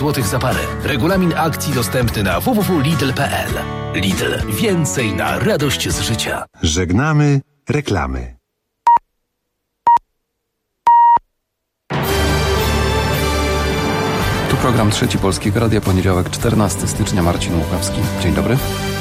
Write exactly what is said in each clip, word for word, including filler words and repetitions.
złotych za parę. Regulamin akcji dostępny na w w w kropka lidl kropka p l. Lidl. Więcej na radość z życia. Żegnamy reklamy. Tu program Trzeci Polskiego Radia, poniedziałek czternastego stycznia, Marcin Łukawski. Dzień dobry.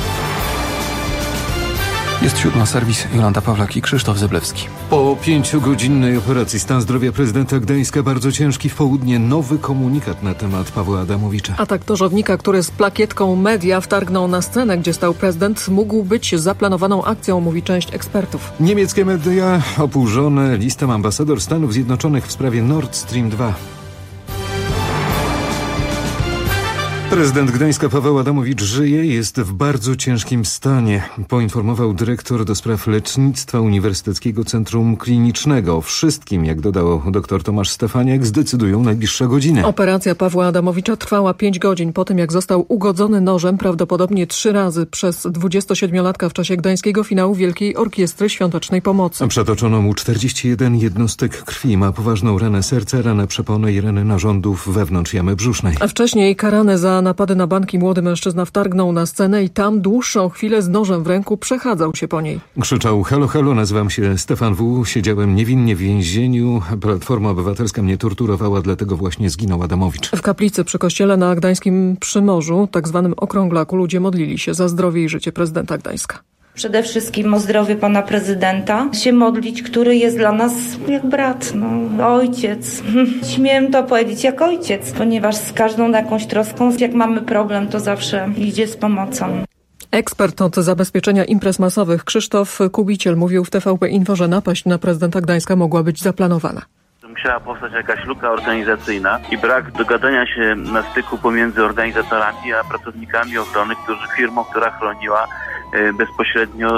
Jest siódma, serwis Jolanta Pawlak i Krzysztof Zyblewski. Po pięciogodzinnej operacji stan zdrowia prezydenta Gdańska bardzo ciężki. W południe nowy komunikat na temat Pawła Adamowicza. Atak tożownika, który z plakietką media wtargnął na scenę, gdzie stał prezydent, mógł być zaplanowaną akcją, mówi część ekspertów. Niemieckie media oburzone listem ambasador Stanów Zjednoczonych w sprawie Nord Stream dwa. Prezydent Gdańska Paweł Adamowicz żyje, jest w bardzo ciężkim stanie, poinformował dyrektor do spraw lecznictwa Uniwersyteckiego Centrum Klinicznego. O wszystkim, jak dodał dr Tomasz Stefaniak, zdecydują najbliższe godziny. Operacja Pawła Adamowicza trwała pięć godzin po tym, jak został ugodzony nożem prawdopodobnie trzy razy przez dwudziestosiedmiolatka w czasie gdańskiego finału Wielkiej Orkiestry Świątecznej Pomocy. Przetoczono mu czterdzieści jeden jednostek krwi, ma poważną ranę serca, ranę przepony i ranę narządów wewnątrz jamy brzusznej. A wcześniej karany za napady na banki młody mężczyzna wtargnął na scenę i tam dłuższą chwilę z nożem w ręku przechadzał się po niej. Krzyczał: halo, halo, nazywam się Stefan W., siedziałem niewinnie w więzieniu, Platforma Obywatelska mnie torturowała, dlatego właśnie zginął Adamowicz. W kaplicy przy kościele na gdańskim Przymorzu, tak zwanym Okrąglaku, ludzie modlili się za zdrowie i życie prezydenta Gdańska. Przede wszystkim o zdrowie pana prezydenta się modlić, który jest dla nas jak brat, no, ojciec. Śmiem to powiedzieć, jak ojciec, ponieważ z każdą jakąś troską, jak mamy problem, to zawsze idzie z pomocą. Ekspert od zabezpieczenia imprez masowych Krzysztof Kubiciel mówił w T V P Info, że napaść na prezydenta Gdańska mogła być zaplanowana. Musiała powstać jakaś luka organizacyjna i brak dogadania się na styku pomiędzy organizatorami a pracownikami ochrony, którzy firmą, która chroniła bezpośrednio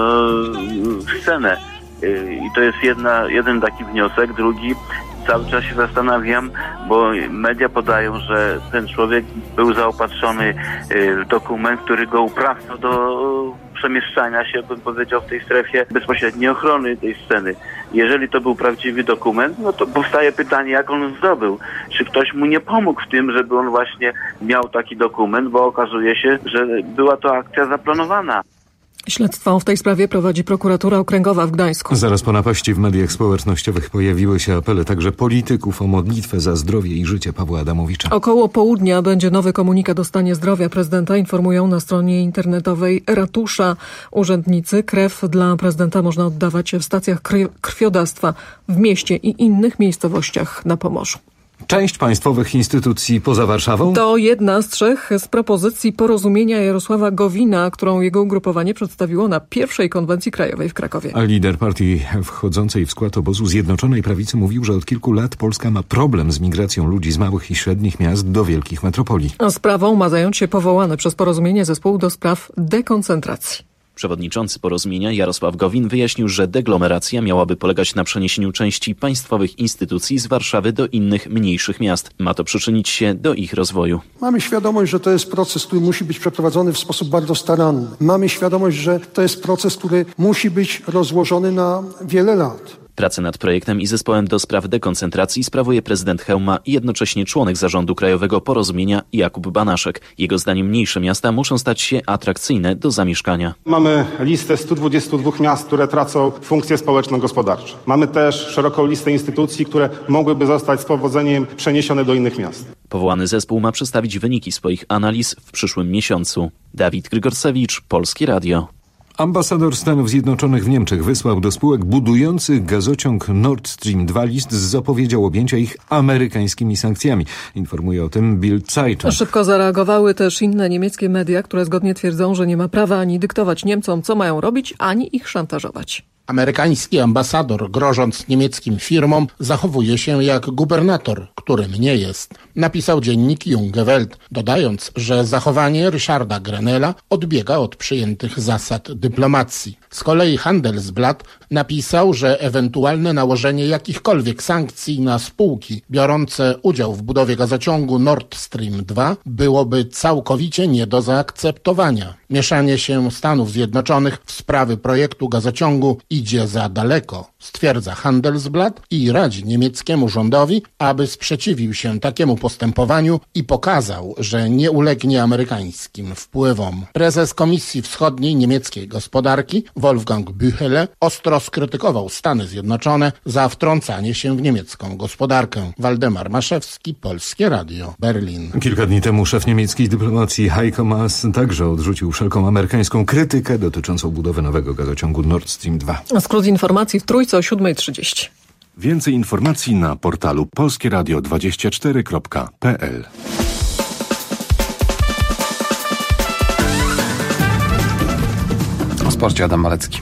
scenę. I to jest jedna, jeden taki wniosek. Drugi, cały czas się zastanawiam, bo media podają, że ten człowiek był zaopatrzony w dokument, który go uprawniał do przemieszczania się, bym powiedział, w tej strefie bezpośredniej ochrony tej sceny. Jeżeli to był prawdziwy dokument, no to powstaje pytanie, jak on zdobył. Czy ktoś mu nie pomógł w tym, żeby on właśnie miał taki dokument, bo okazuje się, że była to akcja zaplanowana. Śledztwo w tej sprawie prowadzi prokuratura okręgowa w Gdańsku. Zaraz po napaści w mediach społecznościowych pojawiły się apele także polityków o modlitwę za zdrowie i życie Pawła Adamowicza. Około południa będzie nowy komunikat o stanie zdrowia prezydenta, informują na stronie internetowej Ratusza. Urzędnicy krew dla prezydenta można oddawać w stacjach krwiodawstwa w mieście i innych miejscowościach na Pomorzu. Część państwowych instytucji poza Warszawą? To jedna z trzech z propozycji porozumienia Jarosława Gowina, którą jego ugrupowanie przedstawiło na pierwszej konwencji krajowej w Krakowie. A lider partii wchodzącej w skład obozu Zjednoczonej Prawicy mówił, że od kilku lat Polska ma problem z migracją ludzi z małych i średnich miast do wielkich metropolii. Sprawą ma zająć się powołany przez porozumienie zespół do spraw dekoncentracji. Przewodniczący porozumienia Jarosław Gowin wyjaśnił, że deglomeracja miałaby polegać na przeniesieniu części państwowych instytucji z Warszawy do innych, mniejszych miast. Ma to przyczynić się do ich rozwoju. Mamy świadomość, że to jest proces, który musi być przeprowadzony w sposób bardzo staranny. Mamy świadomość, że to jest proces, który musi być rozłożony na wiele lat. Pracę nad projektem i zespołem do spraw dekoncentracji sprawuje prezydent Chełma i jednocześnie członek zarządu Krajowego Porozumienia Jakub Banaszek. Jego zdaniem mniejsze miasta muszą stać się atrakcyjne do zamieszkania. Mamy listę stu dwudziestu dwóch miast, które tracą funkcje społeczno-gospodarcze. Mamy też szeroką listę instytucji, które mogłyby zostać z powodzeniem przeniesione do innych miast. Powołany zespół ma przedstawić wyniki swoich analiz w przyszłym miesiącu. Dawid Grygorsewicz, Polskie Radio. Ambasador Stanów Zjednoczonych w Niemczech wysłał do spółek budujących gazociąg Nord Stream dwa list z zapowiedzią objęcia ich amerykańskimi sankcjami. Informuje o tym Bild Zeitung. Szybko zareagowały też inne niemieckie media, które zgodnie twierdzą, że nie ma prawa ani dyktować Niemcom, co mają robić, ani ich szantażować. Amerykański ambasador, grożąc niemieckim firmom, zachowuje się jak gubernator, którym nie jest, napisał dziennik Junge Welt, dodając, że zachowanie Ryszarda Grenella odbiega od przyjętych zasad dyplomacji. Z kolei Handelsblatt napisał, że ewentualne nałożenie jakichkolwiek sankcji na spółki biorące udział w budowie gazociągu Nord Stream dwa byłoby całkowicie nie do zaakceptowania. Mieszanie się Stanów Zjednoczonych w sprawy projektu gazociągu i idzie za daleko, stwierdza Handelsblatt i radzi niemieckiemu rządowi, aby sprzeciwił się takiemu postępowaniu i pokazał, że nie ulegnie amerykańskim wpływom. Prezes Komisji Wschodniej niemieckiej gospodarki Wolfgang Büchele ostro skrytykował Stany Zjednoczone za wtrącanie się w niemiecką gospodarkę. Waldemar Maszewski, Polskie Radio, Berlin. Kilka dni temu szef niemieckiej dyplomacji Heiko Maas także odrzucił wszelką amerykańską krytykę dotyczącą budowy nowego gazociągu Nord Stream dwa. Skrót informacji w Trójce o siódma trzydzieści. Więcej informacji na portalu polskie radio dwadzieścia cztery kropka p l. O sporcie Adam Malecki.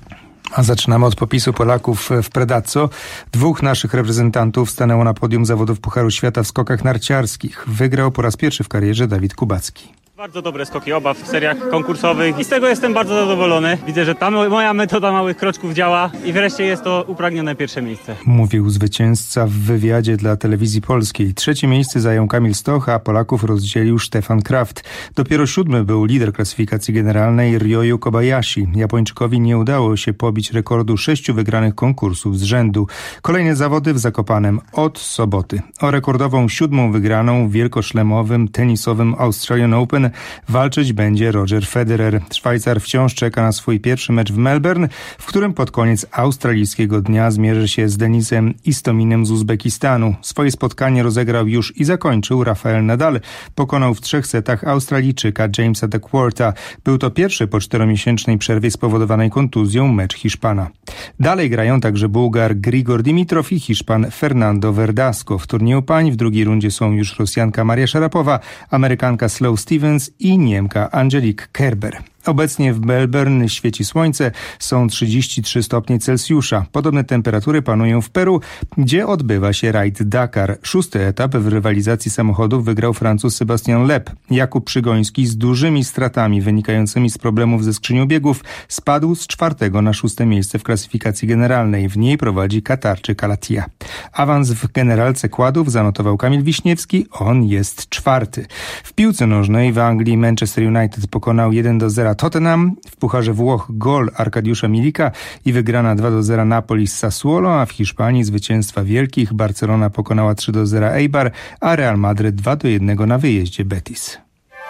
A zaczynamy od popisu Polaków w Predazzo. Dwóch naszych reprezentantów stanęło na podium zawodów Pucharu Świata w skokach narciarskich. Wygrał po raz pierwszy w karierze Dawid Kubacki. Bardzo dobre skoki oba w seriach konkursowych i z tego jestem bardzo zadowolony. Widzę, że ta moja metoda małych kroczków działa i wreszcie jest to upragnione pierwsze miejsce. Mówił zwycięzca w wywiadzie dla telewizji polskiej. Trzecie miejsce zajął Kamil Stoch, a Polaków rozdzielił Stefan Kraft. Dopiero siódmy był lider klasyfikacji generalnej Ryoyu Kobayashi. Japończykowi nie udało się pobić rekordu sześciu wygranych konkursów z rzędu. Kolejne zawody w Zakopanem od soboty. O rekordową siódmą wygraną w wielkoszlemowym tenisowym Australian Open walczyć będzie Roger Federer. Szwajcar wciąż czeka na swój pierwszy mecz w Melbourne, w którym pod koniec australijskiego dnia zmierzy się z Denisem Istominem z Uzbekistanu. Swoje spotkanie rozegrał już i zakończył Rafael Nadal. Pokonał w trzech setach Australijczyka Jamesa DeQuarta. Był to pierwszy po czteromiesięcznej przerwie spowodowanej kontuzją mecz Hiszpana. Dalej grają także Bułgar Grigor Dimitrow i Hiszpan Fernando Verdasco. W turnieju pań w drugiej rundzie są już Rosjanka Maria Szarapowa, Amerykanka Sloane Stevens i Niemka Angelique Kerber. Obecnie w Melbourne świeci słońce, są trzydzieści trzy stopnie Celsjusza. Podobne temperatury panują w Peru, gdzie odbywa się rajd Dakar. Szósty etap w rywalizacji samochodów wygrał Francuz Sebastian Loeb. Jakub Przygoński z dużymi stratami wynikającymi z problemów ze skrzynią biegów spadł z czwartego na szóste miejsce w klasyfikacji generalnej. W niej prowadzi Katarczyk Alatia. Awans w generalce kładów zanotował Kamil Wiśniewski, on jest czwarty. W piłce nożnej w Anglii Manchester United pokonał jeden do zera Tottenham, w Pucharze Włoch gol Arkadiusza Milika i wygrana dwa do zera Napoli z Sassuolo, a w Hiszpanii zwycięstwa wielkich Barcelona pokonała trzy do zera Eibar, a Real Madryt dwa do jednego na wyjeździe Betis.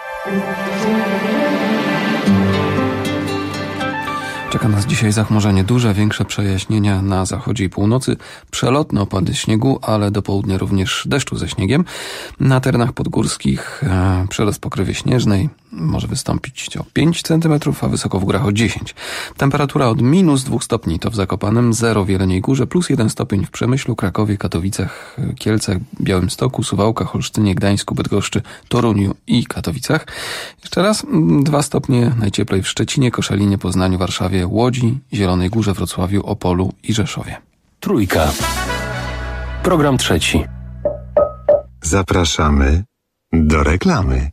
Czeka nas dzisiaj zachmurzenie duże, większe przejaśnienia na zachodzie i północy, przelotne opady śniegu, ale do południa również deszczu ze śniegiem. Na terenach podgórskich e, przerost pokrywy śnieżnej może wystąpić o pięć centymetrów, a wysoko w górach o dziesięć. Temperatura od minus dwóch stopni to w Zakopanem, zero w Jeleniej Górze, plus jeden stopień w Przemyślu, Krakowie, Katowicach, Kielcach, Białymstoku, Suwałkach, Olsztynie, Gdańsku, Bydgoszczy, Toruniu i Katowicach. Jeszcze raz, dwa stopnie najcieplej w Szczecinie, Koszalinie, Poznaniu, Warszawie, Łodzi, Zielonej Górze, Wrocławiu, Opolu i Rzeszowie. Trójka. Program trzeci. Zapraszamy do reklamy.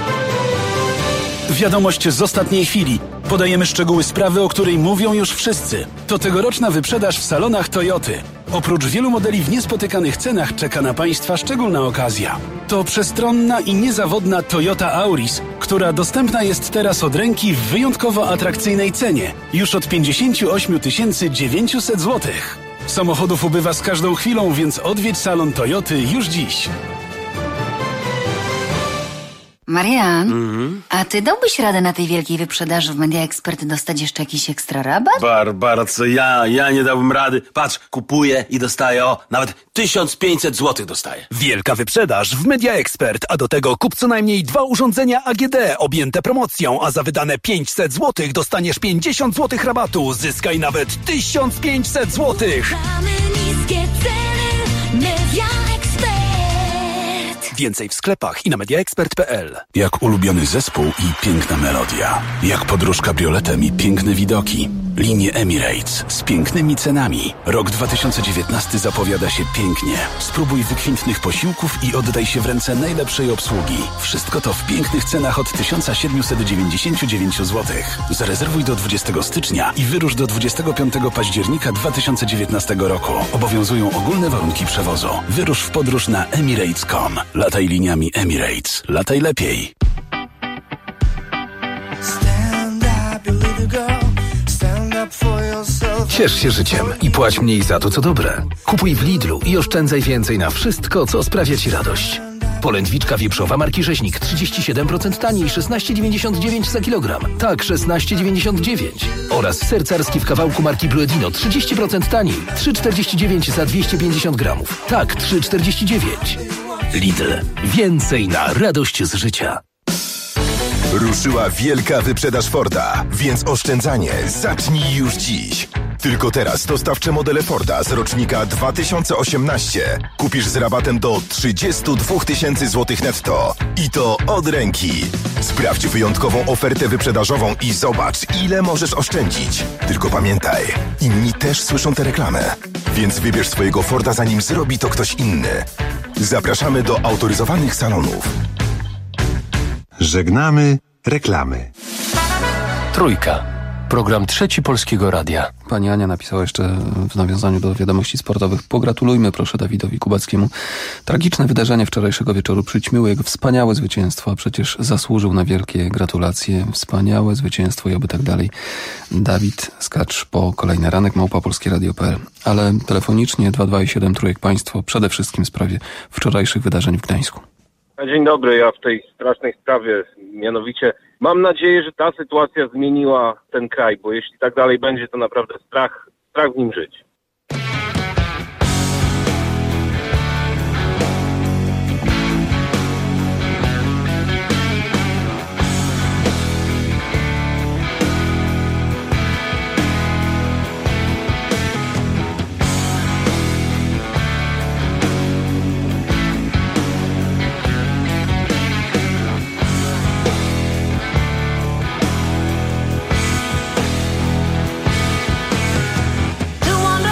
Wiadomość z ostatniej chwili. Podajemy szczegóły sprawy, o której mówią już wszyscy. To tegoroczna wyprzedaż w salonach Toyoty. Oprócz wielu modeli w niespotykanych cenach czeka na Państwa szczególna okazja. To przestronna i niezawodna Toyota Auris, która dostępna jest teraz od ręki w wyjątkowo atrakcyjnej cenie. Już od pięćdziesiąt osiem tysięcy dziewięćset złotych. Samochodów ubywa z każdą chwilą, więc odwiedź salon Toyoty już dziś. Marian, mm-hmm. a ty dałbyś radę na tej wielkiej wyprzedaży w Media Expert dostać jeszcze jakiś ekstra rabat? Barbara, co ja? Ja nie dałbym rady. Patrz, kupuję i dostaję, o, nawet tysiąc pięćset złotych dostaję. Wielka wyprzedaż w Media Expert, a do tego kup co najmniej dwa urządzenia A G D objęte promocją, a za wydane pięćset złotych dostaniesz pięćdziesiąt złotych rabatu. Zyskaj nawet tysiąc pięćset złotych. Mamy niskie ceny, Media Expert. Więcej w sklepach i na mediaexpert kropka p l. Jak ulubiony zespół i piękna melodia. Jak podróż kabrioletem i piękne widoki. Linie Emirates z pięknymi cenami. Rok dwa tysiące dziewiętnasty zapowiada się pięknie. Spróbuj wykwintnych posiłków i oddaj się w ręce najlepszej obsługi. Wszystko to w pięknych cenach od tysiąc siedemset dziewięćdziesiąt dziewięć złotych. Zarezerwuj do dwudziestego stycznia i wyrusz do dwudziestego piątego października dwa tysiące dziewiętnastego roku. Obowiązują ogólne warunki przewozu. Wyrusz w podróż na emirates kropka com. Lataj liniami Emirates. Lataj lepiej. Stand up, you little girl. Stand up for yourself. Ciesz się życiem i płać mniej za to, co dobre. Kupuj w Lidlu i oszczędzaj więcej na wszystko, co sprawia Ci radość. Polędwiczka wieprzowa marki Rzeźnik trzydzieści siedem procent taniej, szesnaście dziewięćdziesiąt dziewięć za kilogram. Tak, szesnaście dziewięćdziesiąt dziewięć. Oraz ser carski w kawałku marki Bluedino trzydzieści procent taniej, trzy czterdzieści dziewięć za dwieście pięćdziesiąt gramów. Tak, trzy czterdzieści dziewięć. Lidl. Więcej na radość z życia. Ruszyła wielka wyprzedaż Forda, więc oszczędzanie zacznij już dziś. Tylko teraz dostawcze modele Forda z rocznika dwa tysiące osiemnaście kupisz z rabatem do trzydzieści dwa tysiące złotych netto. I to od ręki. Sprawdź wyjątkową ofertę wyprzedażową i zobacz, ile możesz oszczędzić. Tylko pamiętaj, inni też słyszą tę reklamę. Więc wybierz swojego Forda, zanim zrobi to ktoś inny. Zapraszamy do autoryzowanych salonów. Żegnamy reklamy. Trójka. Program Trzeci Polskiego Radia. Pani Ania napisała jeszcze w nawiązaniu do wiadomości sportowych: pogratulujmy proszę Dawidowi Kubackiemu. Tragiczne wydarzenie wczorajszego wieczoru przyćmiły jego wspaniałe zwycięstwo, a przecież zasłużył na wielkie gratulacje. Wspaniałe zwycięstwo i oby tak dalej. Dawid, skacz po kolejny ranek, małpa polskieradio kropka p l. Ale telefonicznie dwa dwa i siedem trójek państwo przede wszystkim w sprawie wczorajszych wydarzeń w Gdańsku. Dzień dobry, ja w tej strasznej sprawie, mianowicie mam nadzieję, że ta sytuacja zmieniła ten kraj, bo jeśli tak dalej będzie, to naprawdę strach, strach w nim żyć. The one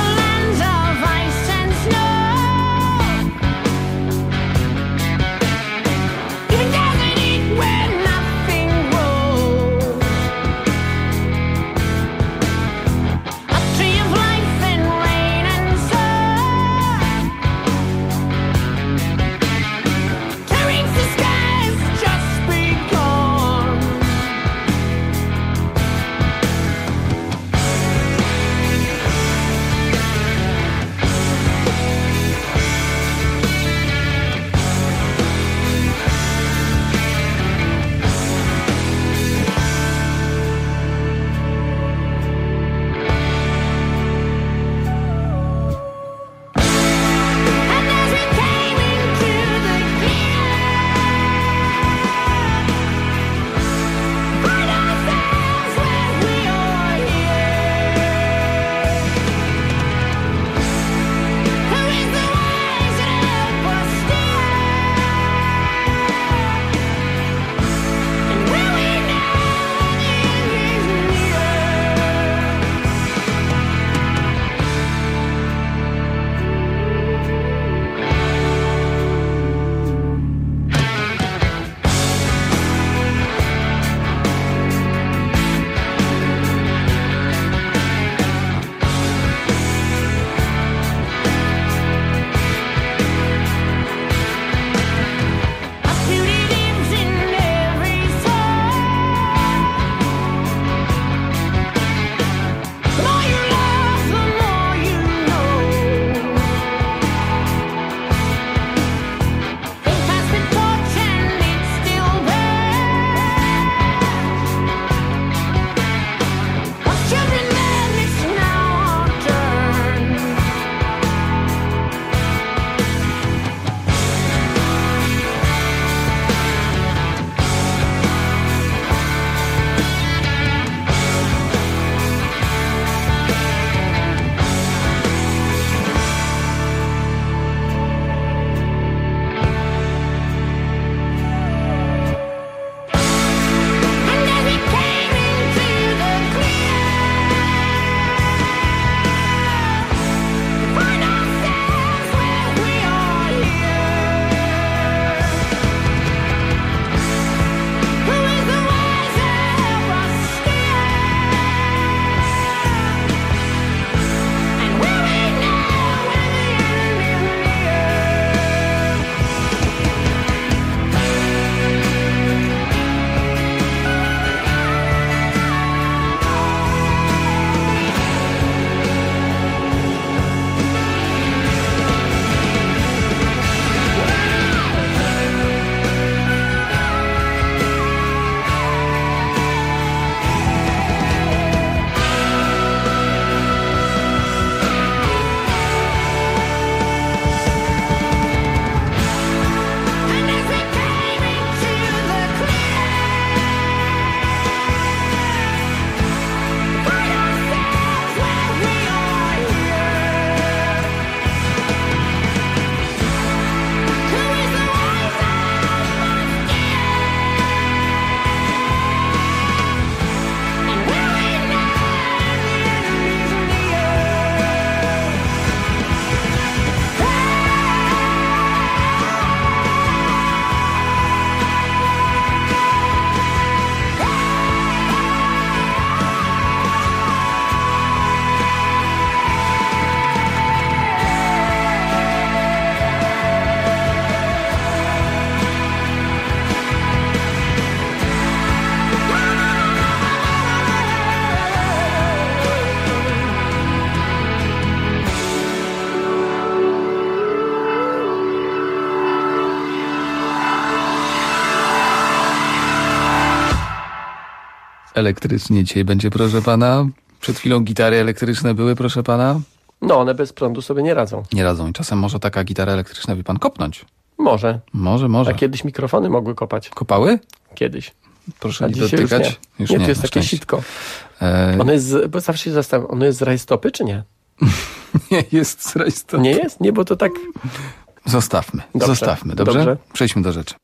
elektrycznie dzisiaj będzie, proszę pana? Przed chwilą gitary elektryczne były, proszę pana? No, one bez prądu sobie nie radzą. Nie radzą i czasem może taka gitara elektryczna, wie pan, kopnąć. Może. Może, może. A kiedyś mikrofony mogły kopać. Kopały? Kiedyś. Proszę A nie dzisiaj dotykać. Już nie, już nie, nie to jest na takie szczęście. sitko. E... Ono jest, z, bo zawsze się zastanawiam, ono jest z rajstopy, czy nie? Nie jest z rajstopy. Nie jest? Nie, bo to tak... Zostawmy, Dobrze. zostawmy, dobrze? Dobrze? Przejdźmy do rzeczy.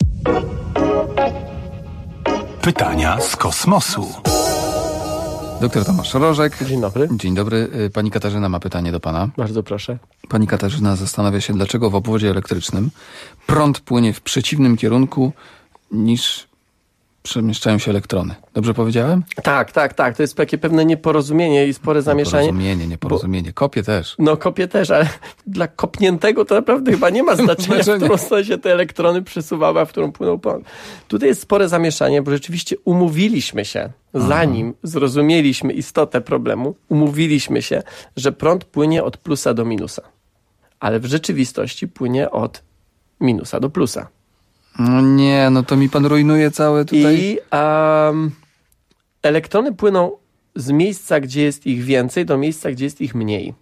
Pytania z kosmosu. Doktor Tomasz Rożek. Dzień dobry. Dzień dobry. Pani Katarzyna ma pytanie do pana. Bardzo proszę. Pani Katarzyna zastanawia się, dlaczego w obwodzie elektrycznym prąd płynie w przeciwnym kierunku niż przemieszczają się elektrony. Dobrze powiedziałem? Tak, tak, tak. To jest takie pewne nieporozumienie i spore zamieszanie. Nieporozumienie, nieporozumienie. Bo... Kopie też. No kopie też, ale dla kopniętego to naprawdę chyba nie ma znaczenia, w którą stronę się te elektrony przesuwały, a w którą płynął prąd. Tutaj jest spore zamieszanie, bo rzeczywiście umówiliśmy się, Aha. zanim zrozumieliśmy istotę problemu, umówiliśmy się, że prąd płynie od plusa do minusa. Ale w rzeczywistości płynie od minusa do plusa. No nie, no to mi pan rujnuje całe tutaj... I um, elektrony płyną z miejsca, gdzie jest ich więcej, do miejsca, gdzie jest ich mniej.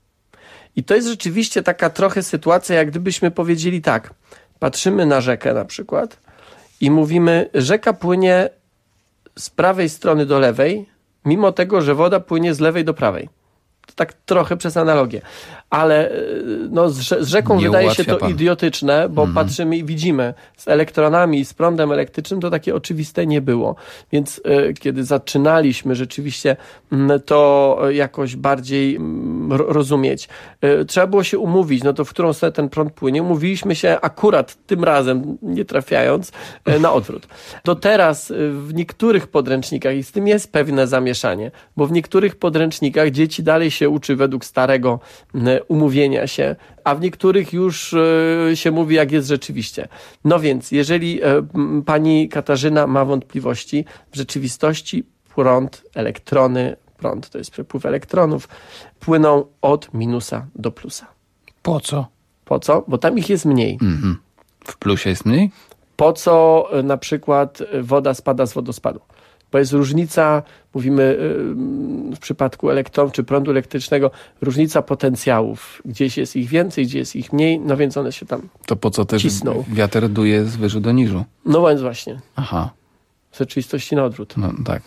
I to jest rzeczywiście taka trochę sytuacja, jak gdybyśmy powiedzieli tak, patrzymy na rzekę na przykład i mówimy, rzeka płynie z prawej strony do lewej, mimo tego, że woda płynie z lewej do prawej. To tak trochę przez analogię. Ale no, z, z rzeką Nie wydaje się to pan. idiotyczne, bo Mhm. patrzymy i widzimy. Z elektronami i z prądem elektrycznym to takie oczywiste nie było. Więc y, kiedy zaczynaliśmy rzeczywiście y, to jakoś bardziej y, rozumieć, y, trzeba było się umówić, no to w którą stronę ten prąd płynie. Umówiliśmy się akurat tym razem, nie trafiając, y, na odwrót. To teraz y, w niektórych podręcznikach i z tym jest pewne zamieszanie, bo w niektórych podręcznikach dzieci dalej się uczy według starego y, umówienia się, a w niektórych już y, się mówi, jak jest rzeczywiście. No więc, jeżeli y, pani Katarzyna ma wątpliwości, w rzeczywistości prąd, elektrony, prąd to jest przepływ elektronów, płyną od minusa do plusa. Po co? Po co? Bo tam ich jest mniej. Mm-hmm. W plusie jest mniej? Po co y, na przykład y, woda spada z wodospadu? Bo jest różnica, mówimy y, w przypadku elektronów czy prądu elektrycznego, różnica potencjałów. Gdzieś jest ich więcej, gdzieś jest ich mniej, no więc one się tam To po co też cisną. wiatr duje z wyżu do niżu? No więc właśnie. Aha. W rzeczywistości na odwrót. No tak.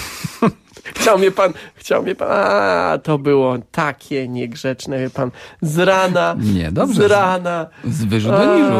Chciał mnie pan, chciał mnie pan, a to było takie niegrzeczne, wie pan, z rana, Nie, dobrze. z rana. Z wyżu do niżu.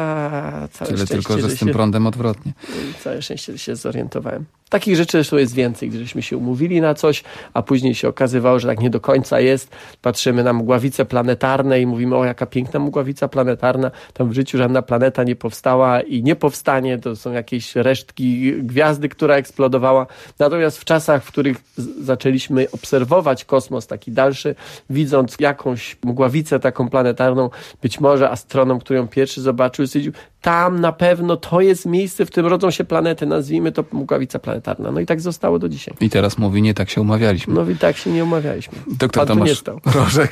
A, całe Tyle szczęście, tylko, że z tym się, prądem odwrotnie. Całe szczęście, że się zorientowałem. Takich rzeczy zresztą jest więcej, gdyśmy się umówili na coś, a później się okazywało, że tak nie do końca jest. Patrzymy na mgławice planetarne i mówimy, o jaka piękna mgławica planetarna. Tam w życiu żadna planeta nie powstała i nie powstanie. To są jakieś resztki gwiazdy, która eksplodowała. Natomiast w czasach, w których z- zaczęliśmy obserwować kosmos taki dalszy, widząc jakąś mgławicę taką planetarną, być może astronom, który ją pierwszy zobaczył, stwierdził, tam na pewno to jest miejsce, w którym rodzą się planety, nazwijmy to mgławica planetarna. No i tak zostało do dzisiaj. I teraz mówi, nie tak się umawialiśmy. No i tak się nie umawialiśmy. Doktor Pan tu nie Tomasz stał. Rożek.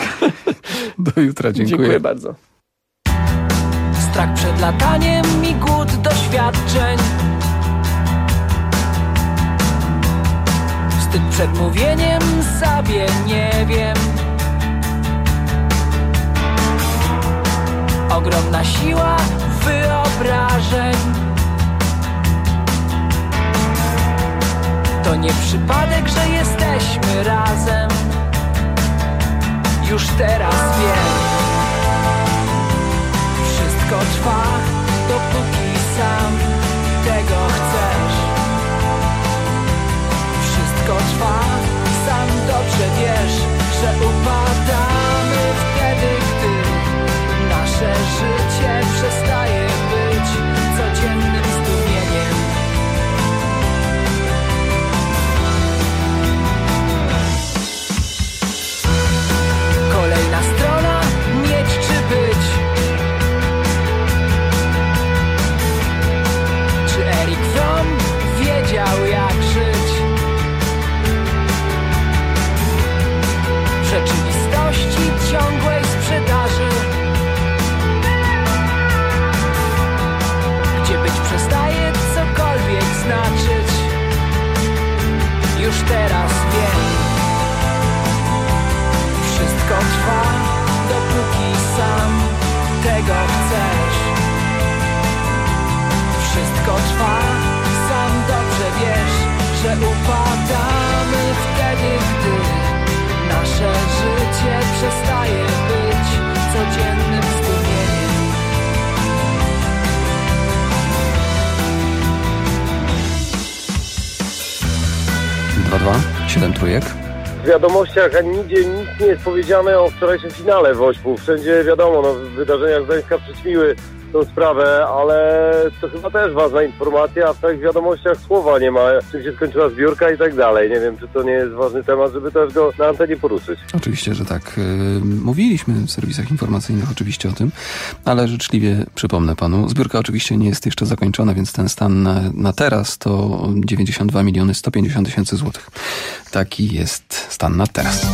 Do jutra, dziękuję. Dziękuję bardzo. Strach przed lataniem i głód doświadczeń. Wstyd przed mówieniem sobie nie wiem. Ogromna siła wyobrażeń. To nie przypadek, że jesteśmy razem. Już teraz wiem. Wszystko trwa, dopóki sam tego chcesz. Wszystko trwa, sam dobrze wiesz, że upadamy wtedy, gdy nasze życie przestaje być codziennym zdumieniem. Kolejna strona, mieć czy być. dwa dwa siedem trójek. W wiadomościach ani nigdzie nic nie jest powiedziane o wczorajszym finale w Ośpu. Wszędzie wiadomo, no, wydarzenia z Gdańska przyćmiły tą sprawę, ale to chyba też ważna informacja, a w tych wiadomościach słowa nie ma, czym się skończyła zbiórka i tak dalej. Nie wiem, czy to nie jest ważny temat, żeby też go na antenie poruszyć. Oczywiście, że tak. Mówiliśmy w serwisach informacyjnych oczywiście o tym, ale życzliwie przypomnę panu, zbiórka oczywiście nie jest jeszcze zakończona, więc ten stan na, na teraz to dziewięćdziesiąt dwa miliony sto pięćdziesiąt tysięcy złotych. Taki jest stan na teraz.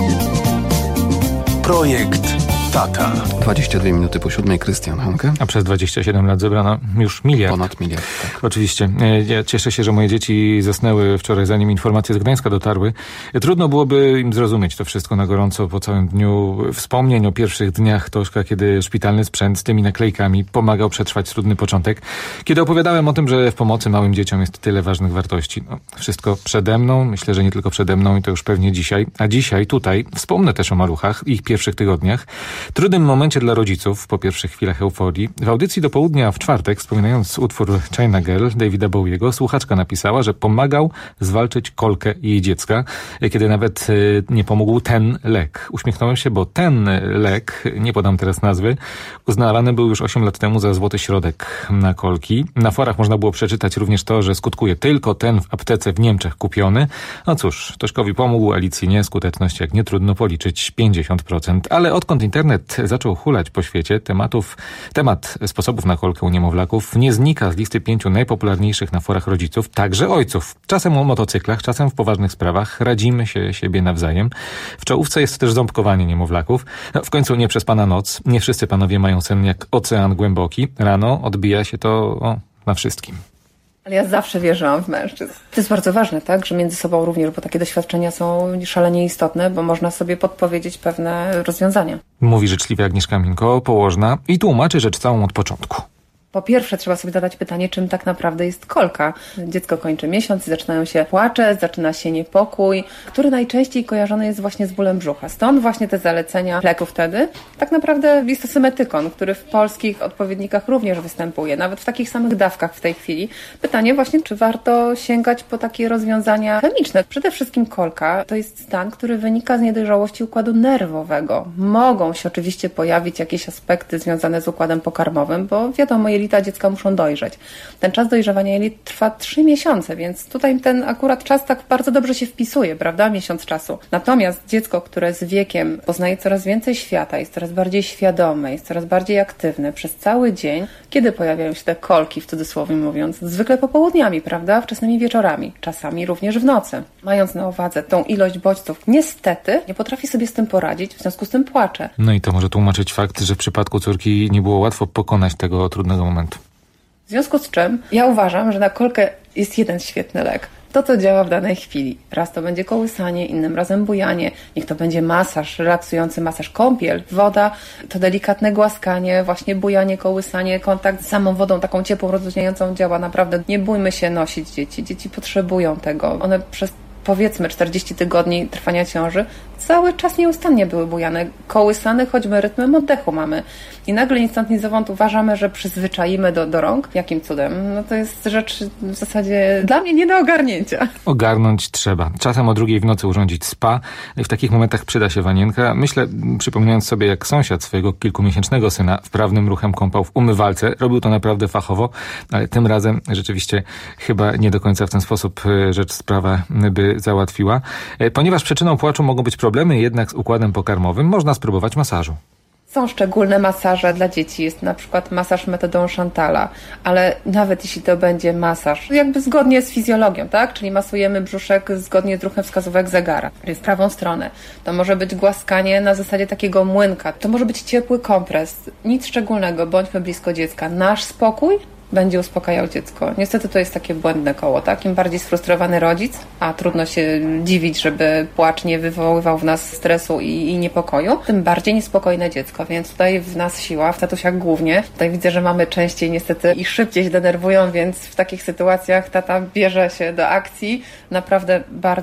Projekt Tata. dwadzieścia dwie minuty po siódmej, Krystian Hanke. A przez dwadzieścia siedem lat zebrano już miliard. Ponad miliard, tak. Oczywiście. Ja cieszę się, że moje dzieci zasnęły wczoraj, zanim informacje z Gdańska dotarły. Trudno byłoby im zrozumieć to wszystko na gorąco po całym dniu wspomnień o pierwszych dniach Toszka, kiedy szpitalny sprzęt z tymi naklejkami pomagał przetrwać trudny początek. Kiedy opowiadałem o tym, że w pomocy małym dzieciom jest tyle ważnych wartości. No, wszystko przede mną, myślę, że nie tylko przede mną i to już pewnie dzisiaj. A dzisiaj, tutaj, wspomnę też o maluchach, ich pierwszych tygodniach. Trudnym momencie dla rodziców, po pierwszych chwilach euforii. W audycji do południa w czwartek, wspominając utwór China Girl Davida Bowiego, słuchaczka napisała, że pomagał zwalczyć kolkę jej dziecka, kiedy nawet nie pomógł ten lek. Uśmiechnąłem się, bo ten lek, nie podam teraz nazwy, uznawany był już osiem lat temu za złoty środek na kolki. Na forach można było przeczytać również to, że skutkuje tylko ten w aptece w Niemczech kupiony. No cóż, Toszkowi pomógł, Alicji nie. Skuteczność, jak nie trudno policzyć, pięćdziesiąt procent. Ale odkąd internet zaczął hulać po świecie, tematów, temat sposobów na kolkę u niemowlaków nie znika z listy pięciu najpopularniejszych na forach rodziców, także ojców. Czasem o motocyklach, czasem w poważnych sprawach radzimy się siebie nawzajem. W czołówce jest też ząbkowanie niemowlaków. No, w końcu nie przespana noc. Nie wszyscy panowie mają sen jak ocean głęboki. Rano odbija się to o, na wszystkim. Ale ja zawsze wierzyłam w mężczyzn. To jest bardzo ważne, tak, że między sobą również, bo takie doświadczenia są szalenie istotne, bo można sobie podpowiedzieć pewne rozwiązania. Mówi życzliwie Agnieszka Minko, położna, i tłumaczy rzecz całą od początku. Po pierwsze trzeba sobie zadać pytanie, czym tak naprawdę jest kolka. Dziecko kończy miesiąc i zaczynają się płacze, zaczyna się niepokój, który najczęściej kojarzony jest właśnie z bólem brzucha. Stąd właśnie te zalecenia leku wtedy. Tak naprawdę jest to symetykon, który w polskich odpowiednikach również występuje, nawet w takich samych dawkach w tej chwili. Pytanie właśnie, czy warto sięgać po takie rozwiązania chemiczne. Przede wszystkim kolka to jest stan, który wynika z niedojrzałości układu nerwowego. Mogą się oczywiście pojawić jakieś aspekty związane z układem pokarmowym, bo wiadomo, jelita dziecka muszą dojrzeć. Ten czas dojrzewania jelit trwa trzy miesiące, więc tutaj ten akurat czas tak bardzo dobrze się wpisuje, prawda? Miesiąc czasu. Natomiast dziecko, które z wiekiem poznaje coraz więcej świata, jest coraz bardziej świadome, jest coraz bardziej aktywne przez cały dzień, kiedy pojawiają się te kolki, w cudzysłowie mówiąc, zwykle popołudniami, prawda? Wczesnymi wieczorami, czasami również w nocy. Mając na uwadze tą ilość bodźców, niestety nie potrafi sobie z tym poradzić, w związku z tym płacze. No i to może tłumaczyć fakt, że w przypadku córki nie było łatwo pokonać tego trudnego momentu. W związku z czym ja uważam, że na kolkę jest jeden świetny lek. To, co działa w danej chwili. Raz to będzie kołysanie, innym razem bujanie. Niech to będzie masaż, relaksujący masaż, kąpiel, woda, to delikatne głaskanie, właśnie bujanie, kołysanie, kontakt z samą wodą, taką ciepłą, rozluźniającą działa. Naprawdę nie bójmy się nosić dzieci. Dzieci potrzebują tego. One przez powiedzmy czterdzieści tygodni trwania ciąży, cały czas nieustannie były bujane, kołysane, choćby rytmem oddechu mamy. I nagle ni stąd ni zowąd uważamy, że przyzwyczaimy do, do rąk. Jakim cudem? No to jest rzecz w zasadzie dla mnie nie do ogarnięcia. Ogarnąć trzeba. Czasem o drugiej w nocy urządzić spa. W takich momentach przyda się wanienka. Myślę, przypominając sobie, jak sąsiad swojego kilkumiesięcznego syna wprawnym ruchem kąpał w umywalce. Robił to naprawdę fachowo, ale tym razem rzeczywiście chyba nie do końca w ten sposób rzecz sprawa by załatwiła. Ponieważ przyczyną płaczu mogą być problemy jednak z układem pokarmowym, można spróbować masażu. Są szczególne masaże dla dzieci, jest na przykład masaż metodą Chantala, ale nawet jeśli to będzie masaż jakby zgodnie z fizjologią, tak? Czyli masujemy brzuszek zgodnie z ruchem wskazówek zegara, w prawą stronę. To może być głaskanie na zasadzie takiego młynka, to może być ciepły kompres, nic szczególnego, bądźmy blisko dziecka. Nasz spokój będzie uspokajał dziecko. Niestety to jest takie błędne koło, tak? Im bardziej sfrustrowany rodzic, a trudno się dziwić, żeby płacz nie wywoływał w nas stresu i, i niepokoju, tym bardziej niespokojne dziecko, więc tutaj w nas siła, w tatusiach głównie. Tutaj widzę, że mamy częściej niestety i szybciej się denerwują, więc w takich sytuacjach tata bierze się do akcji. Naprawdę bardzo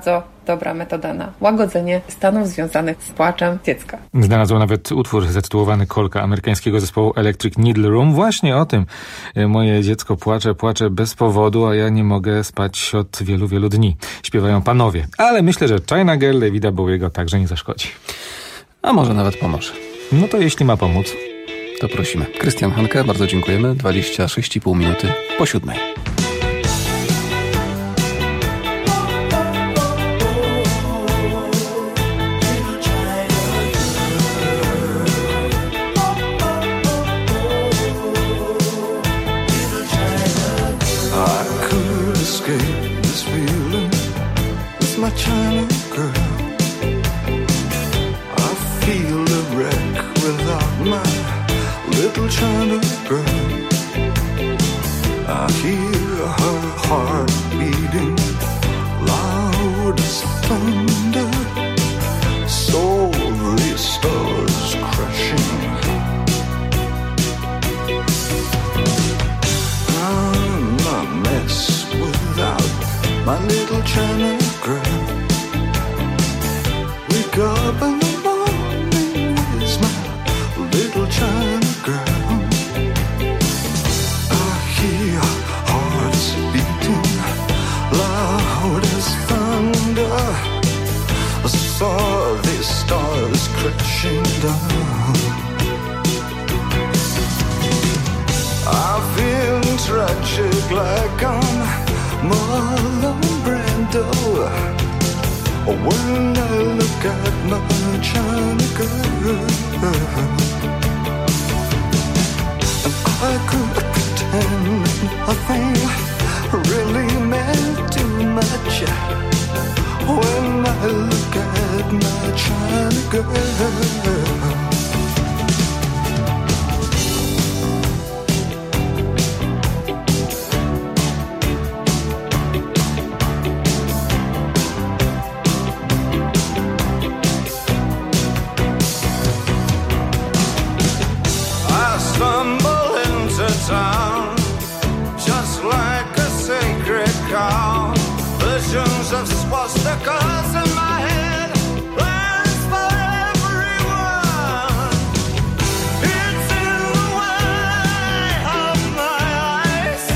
dobra metoda na łagodzenie stanów związanych z płaczem dziecka. Znalazła nawet utwór zatytułowany Kolka amerykańskiego zespołu Electric Needle Room. Właśnie o tym. Moje dziecko płacze, płacze bez powodu, a ja nie mogę spać od wielu, wielu dni. Śpiewają panowie. Ale myślę, że China Girl Davida Bowiego także nie zaszkodzi. A może nawet pomoże. No to jeśli ma pomóc, to prosimy. Krystian Hanke, bardzo dziękujemy. dwadzieścia sześć i pół minuty po siódmej. My China girl, I feel a wreck without my little China girl. I hear her heart beating loud as thunder, softly stars crashing. I'm a mess without my little China girl. Wake up in the morning, where's my little China girl? I hear hearts beating loud as thunder. I saw these stars crashing down. I've been tragic like I'm Marlon Brando. When I look at my China girl, and I could pretend nothing really meant too much. When I look at my China girl. Town, just like a sacred cow. Visions of swastikas in my head, plans for everyone. It's in the way of my eyes.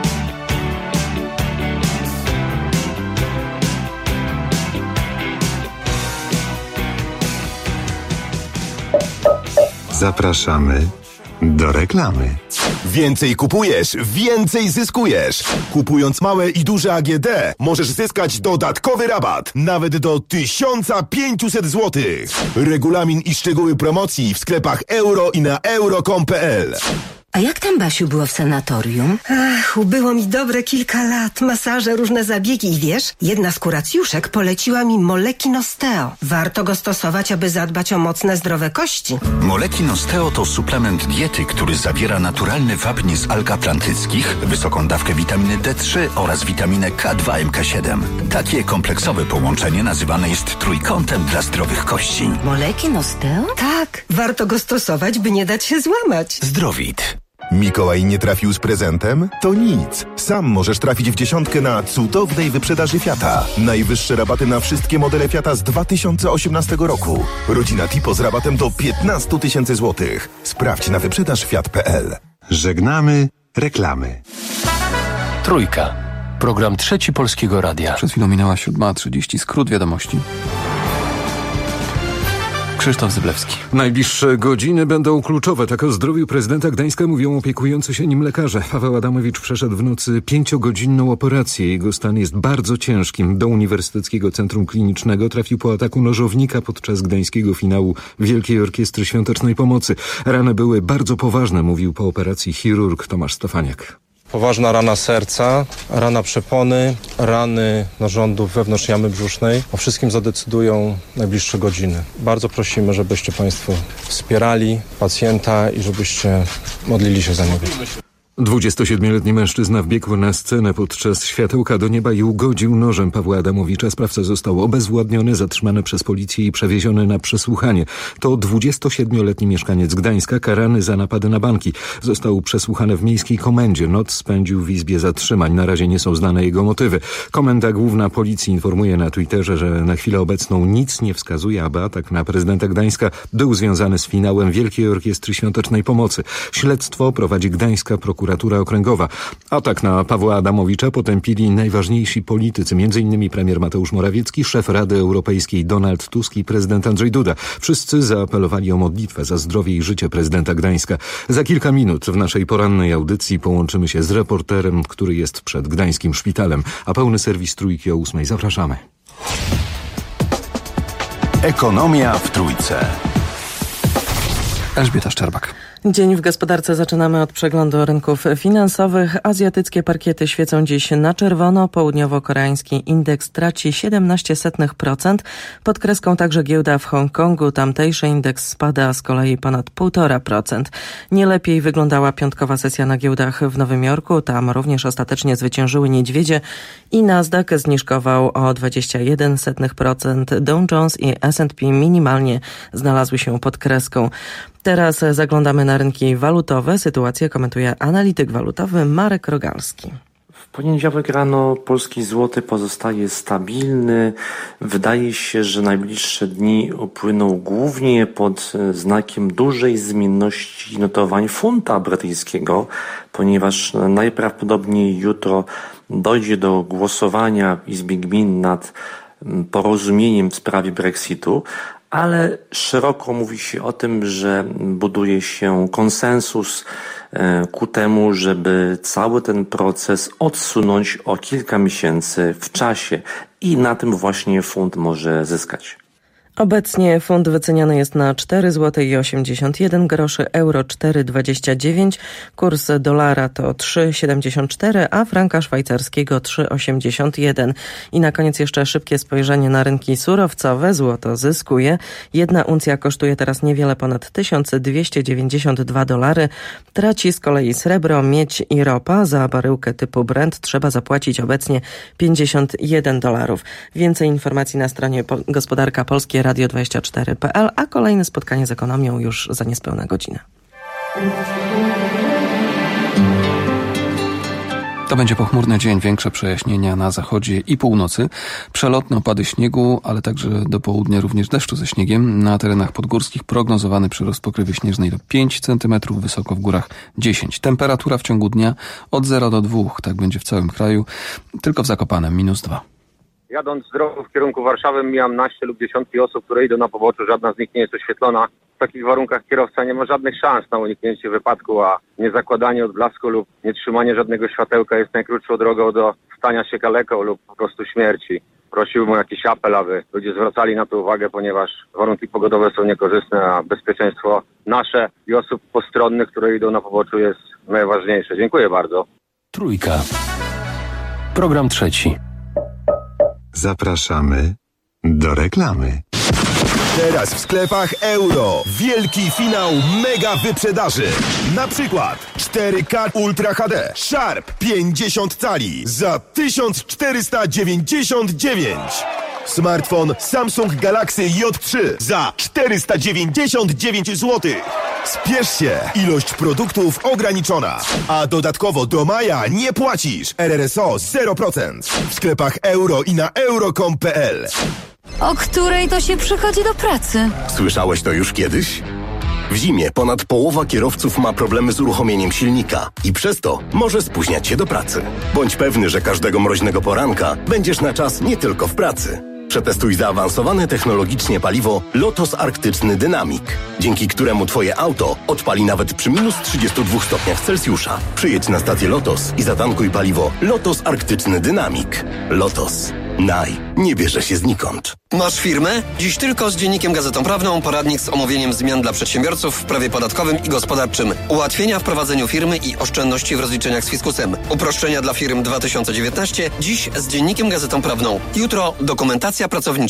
Zapraszamy do reklamy. Więcej kupujesz, więcej zyskujesz. Kupując małe i duże A G D możesz zyskać dodatkowy rabat nawet do tysiąc pięćset złotych. Regulamin i szczegóły promocji w sklepach euro i na euro kropka com kropka pe el. A jak tam, Basiu, było w sanatorium? Ach, ubyło mi dobre kilka lat. Masaże, różne zabiegi i wiesz, jedna z kuracjuszek poleciła mi Molekin Osteo. Warto go stosować, aby zadbać o mocne, zdrowe kości. Molekin Osteo to suplement diety, który zawiera naturalny wapń z alg atlantyckich, wysoką dawkę witaminy D trzy oraz witaminę K dwa M K siedem. Takie kompleksowe połączenie nazywane jest trójkątem dla zdrowych kości. Molekin Osteo? Tak, warto go stosować, by nie dać się złamać. Zdrowit. Mikołaj nie trafił z prezentem? To nic. Sam możesz trafić w dziesiątkę na cudownej wyprzedaży Fiata. Najwyższe rabaty na wszystkie modele Fiata z dwa tysiące osiemnastego roku. Rodzina Tipo z rabatem do piętnaście tysięcy złotych. Sprawdź na wyprzedaż fiat kropka pe el. Żegnamy reklamy. Trójka. Program Trzeci Polskiego Radia. Przed chwilą minęła siódma trzydzieści. Skrót wiadomości. Krzysztof Zyblewski. Najbliższe godziny będą kluczowe. Tak o zdrowiu prezydenta Gdańska mówią opiekujący się nim lekarze. Paweł Adamowicz przeszedł w nocy pięciogodzinną operację. Jego stan jest bardzo ciężkim. Do Uniwersyteckiego Centrum Klinicznego trafił po ataku nożownika podczas gdańskiego finału Wielkiej Orkiestry Świątecznej Pomocy. Rany były bardzo poważne, mówił po operacji chirurg Tomasz Stefaniak. Poważna rana serca, rana przepony, rany narządów wewnątrz jamy brzusznej. O wszystkim zadecydują najbliższe godziny. Bardzo prosimy, żebyście Państwo wspierali pacjenta i żebyście modlili się za niego. dwudziestosiedmioletni mężczyzna wbiegł na scenę podczas światełka do nieba i ugodził nożem Pawła Adamowicza. Sprawca został obezwładniony, zatrzymany przez policję i przewieziony na przesłuchanie. To dwudziestosiedmioletni mieszkaniec Gdańska, karany za napady na banki. Został przesłuchany w miejskiej komendzie. Noc spędził w izbie zatrzymań. Na razie nie są znane jego motywy. Komenda Główna Policji informuje na Twitterze, że na chwilę obecną nic nie wskazuje, aby atak na prezydenta Gdańska był związany z finałem Wielkiej Orkiestry Świątecznej Pomocy. Śledztwo prowadzi Gdańska Prokuratura Okręgowa. Atak na Pawła Adamowicza potępili najważniejsi politycy, m.in. premier Mateusz Morawiecki, szef Rady Europejskiej Donald Tusk i prezydent Andrzej Duda. Wszyscy zaapelowali o modlitwę za zdrowie i życie prezydenta Gdańska. Za kilka minut w naszej porannej audycji połączymy się z reporterem, który jest przed gdańskim szpitalem, a pełny serwis Trójki o ósmej. Zapraszamy. Ekonomia w Trójce. Elżbieta Szczerbak. Dzień w gospodarce zaczynamy od przeglądu rynków finansowych. Azjatyckie parkiety świecą dziś na czerwono. Południowo-koreański indeks traci siedemnaście procent procent. Pod kreską także giełda w Hongkongu. Tamtejszy indeks spada z kolei ponad półtora procent procent. Nie lepiej wyglądała piątkowa sesja na giełdach w Nowym Jorku. Tam również ostatecznie zwyciężyły niedźwiedzie i Nasdaq zniżkował o dwadzieścia jeden procent. Dow Jones i S and P minimalnie znalazły się pod kreską. Teraz zaglądamy na rynki walutowe. Sytuację komentuje analityk walutowy Marek Rogalski. W poniedziałek rano polski złoty pozostaje stabilny. Wydaje się, że najbliższe dni upłyną głównie pod znakiem dużej zmienności notowań funta brytyjskiego, ponieważ najprawdopodobniej jutro dojdzie do głosowania w Izbie Gmin nad porozumieniem w sprawie Brexitu, ale szeroko mówi się o tym, że buduje się konsensus ku temu, żeby cały ten proces odsunąć o kilka miesięcy w czasie i na tym właśnie funt może zyskać. Obecnie funt wyceniany jest na cztery złote osiemdziesiąt jeden groszy, euro cztery dwadzieścia dziewięć, kurs dolara to trzy siedemdziesiąt cztery, a franka szwajcarskiego trzy osiemdziesiąt jeden. I na koniec jeszcze szybkie spojrzenie na rynki surowcowe. Złoto zyskuje. Jedna uncja kosztuje teraz niewiele ponad tysiąc dwieście dziewięćdziesiąt dwa dolary. Traci z kolei srebro, miedź i ropa. Za baryłkę typu Brent trzeba zapłacić obecnie pięćdziesiąt jeden dolarów. Więcej informacji na stronie Gospodarka Polskie radio dwadzieścia cztery kropka p l, a kolejne spotkanie z ekonomią już za niespełna godzinę. To będzie pochmurny dzień, większe przejaśnienia na zachodzie i północy, przelotne opady śniegu, ale także do południa również deszczu ze śniegiem. Na terenach podgórskich prognozowany przyrost pokrywy śnieżnej do pięć centymetrów, wysoko w górach dziesięć. Temperatura w ciągu dnia od zera do dwóch, tak będzie w całym kraju, tylko w Zakopanem minus dwa. Jadąc z drogą w kierunku Warszawy mijam naście lub dziesiątki osób, które idą na poboczu, żadna z nich nie jest oświetlona. W takich warunkach kierowca nie ma żadnych szans na uniknięcie wypadku, a niezakładanie odblasku lub nietrzymanie żadnego światełka jest najkrótszą drogą do stania się kaleką lub po prostu śmierci. Prosiłbym o jakiś apel, aby ludzie zwracali na to uwagę, ponieważ warunki pogodowe są niekorzystne, a bezpieczeństwo nasze i osób postronnych, które idą na poboczu, jest najważniejsze. Dziękuję bardzo. Trójka. Program trzeci. Zapraszamy do reklamy. Teraz w sklepach Euro. Wielki finał mega wyprzedaży. Na przykład cztery K Ultra H D Sharp pięćdziesiąt cali za tysiąc czterysta dziewięćdziesiąt dziewięć. Smartfon Samsung Galaxy J trzy za czterysta dziewięćdziesiąt dziewięć złotych. Spiesz się, ilość produktów ograniczona. A dodatkowo do maja nie płacisz. R R S O zero procent. W sklepach Euro i na euro kropka com kropka p l. O której to się przychodzi do pracy? Słyszałeś to już kiedyś? W zimie ponad połowa kierowców ma problemy z uruchomieniem silnika i przez to może spóźniać się do pracy. Bądź pewny, że każdego mroźnego poranka będziesz na czas nie tylko w pracy. Przetestuj zaawansowane technologicznie paliwo Lotos Arktyczny Dynamic, dzięki któremu Twoje auto odpali nawet przy minus trzydziestu dwóch stopniach Celsjusza. Przyjedź na stację Lotos i zatankuj paliwo Lotos Arktyczny Dynamic. Lotos. Naj. Nie bierze się znikąd. Masz firmę? Dziś tylko z Dziennikiem Gazetą Prawną poradnik z omówieniem zmian dla przedsiębiorców w prawie podatkowym i gospodarczym. Ułatwienia w prowadzeniu firmy i oszczędności w rozliczeniach z fiskusem. Uproszczenia dla firm dwa tysiące dziewiętnaście. Dziś z Dziennikiem Gazetą Prawną. Jutro dokumentacja pracownicza.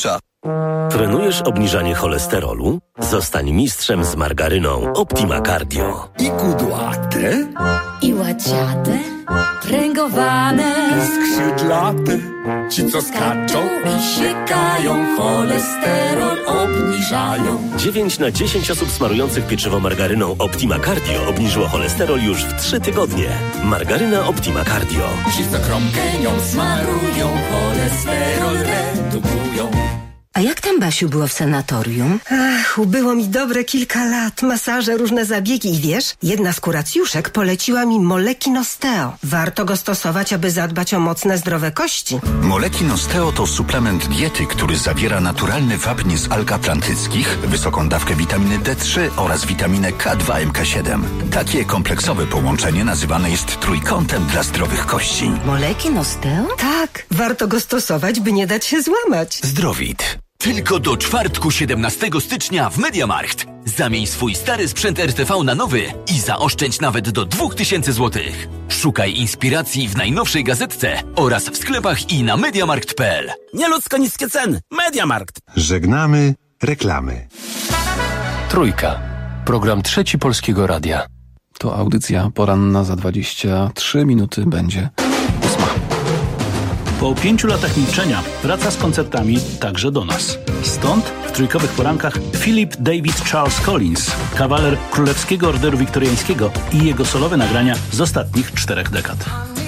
Trenujesz obniżanie cholesterolu? Zostań mistrzem z margaryną Optima Cardio. I kudłate, i łaciate, pręgowane, i skrzydlate, ci co skaczą i siekają, cholesterol obniżają. dziewięć na dziesięć osób smarujących pieczywo margaryną Optima Cardio obniżyło cholesterol już w trzy tygodnie. Margaryna Optima Cardio. Ci co kromkę nią smarują, cholesterol redukują. A jak tam, Basiu, było w sanatorium? Ach, ubyło mi dobre kilka lat, masaże, różne zabiegi i wiesz, jedna z kuracjuszek poleciła mi Moleki Nosteo. Warto go stosować, aby zadbać o mocne, zdrowe kości. Moleki Nosteo to suplement diety, który zawiera naturalny wapń z alg atlantyckich, wysoką dawkę witaminy D trzy oraz witaminę K dwa M K siedem. Takie kompleksowe połączenie nazywane jest trójkątem dla zdrowych kości. Moleki Nosteo? Tak, warto go stosować, by nie dać się złamać. Zdrowit. Tylko do czwartku siedemnastego stycznia w MediaMarkt. Zamień swój stary sprzęt R T V na nowy i zaoszczędź nawet do dwa tysiące złotych. Szukaj inspiracji w najnowszej gazetce oraz w sklepach i na mediamarkt kropka p l. Nieludzko niskie ceny. MediaMarkt. Żegnamy reklamy. Trójka. Program Trzeci Polskiego Radia. To audycja poranna, za dwadzieścia trzy minuty będzie ósma. Po pięciu latach milczenia wraca z koncertami także do nas. Stąd w trójkowych porankach Philip David Charles Collins, kawaler Królewskiego Orderu Wiktoriańskiego i jego solowe nagrania z ostatnich czterech dekad.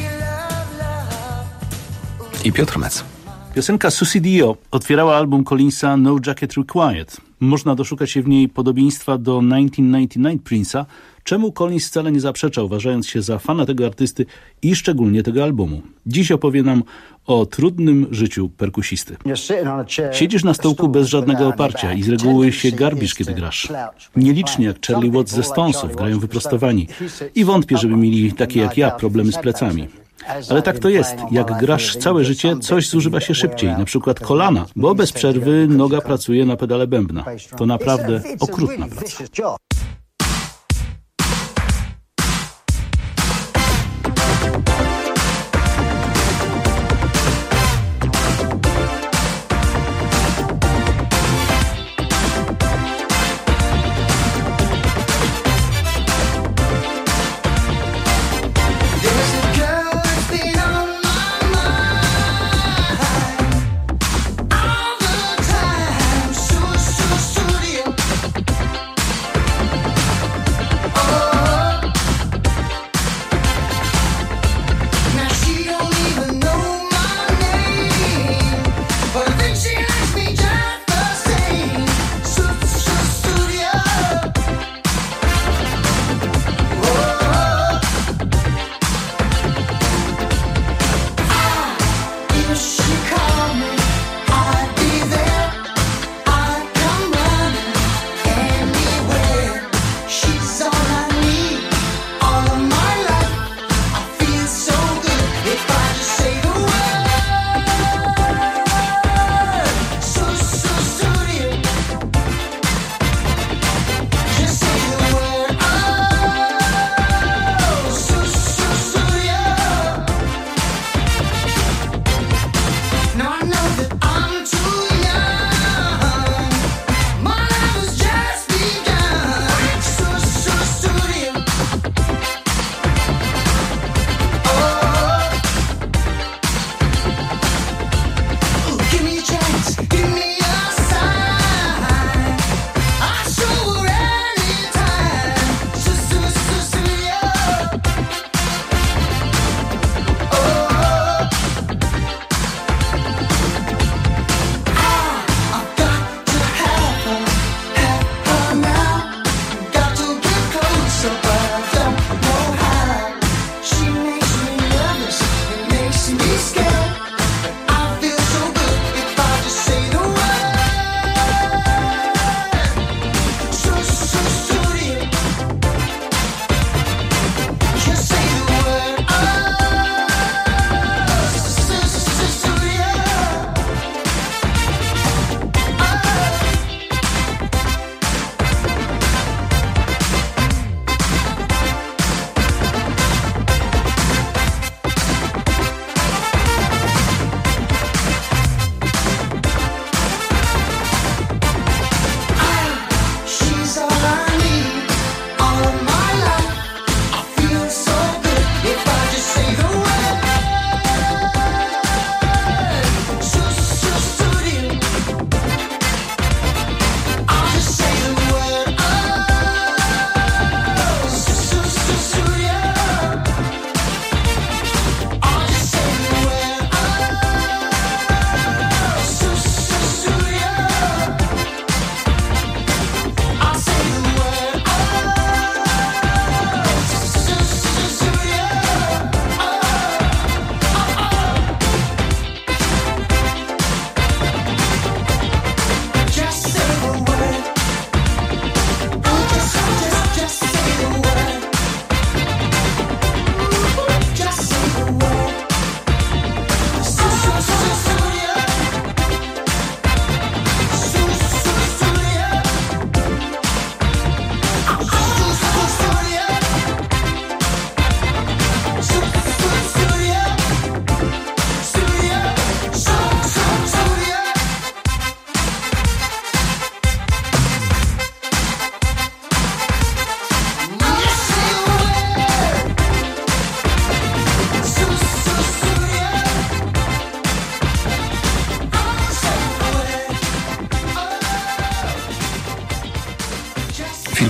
I Piotr Mec. Piosenka Susie Dio otwierała album Collinsa No Jacket Required. Można doszukać się w niej podobieństwa do tysiąc dziewięćset dziewięćdziesiąt dziewięć Prince'a, czemu Collins wcale nie zaprzecza, uważając się za fana tego artysty i szczególnie tego albumu. Dziś opowie nam o trudnym życiu perkusisty. Siedzisz na stołku bez żadnego oparcia i z reguły się garbisz, kiedy grasz. Nieliczni jak Charlie Watts ze Stonesów grają wyprostowani i wątpię, żeby mieli takie jak ja problemy z plecami. Ale tak to jest. Jak grasz całe życie, coś zużywa się szybciej, na przykład kolana, bo bez przerwy noga pracuje na pedale bębna. To naprawdę okrutna praca.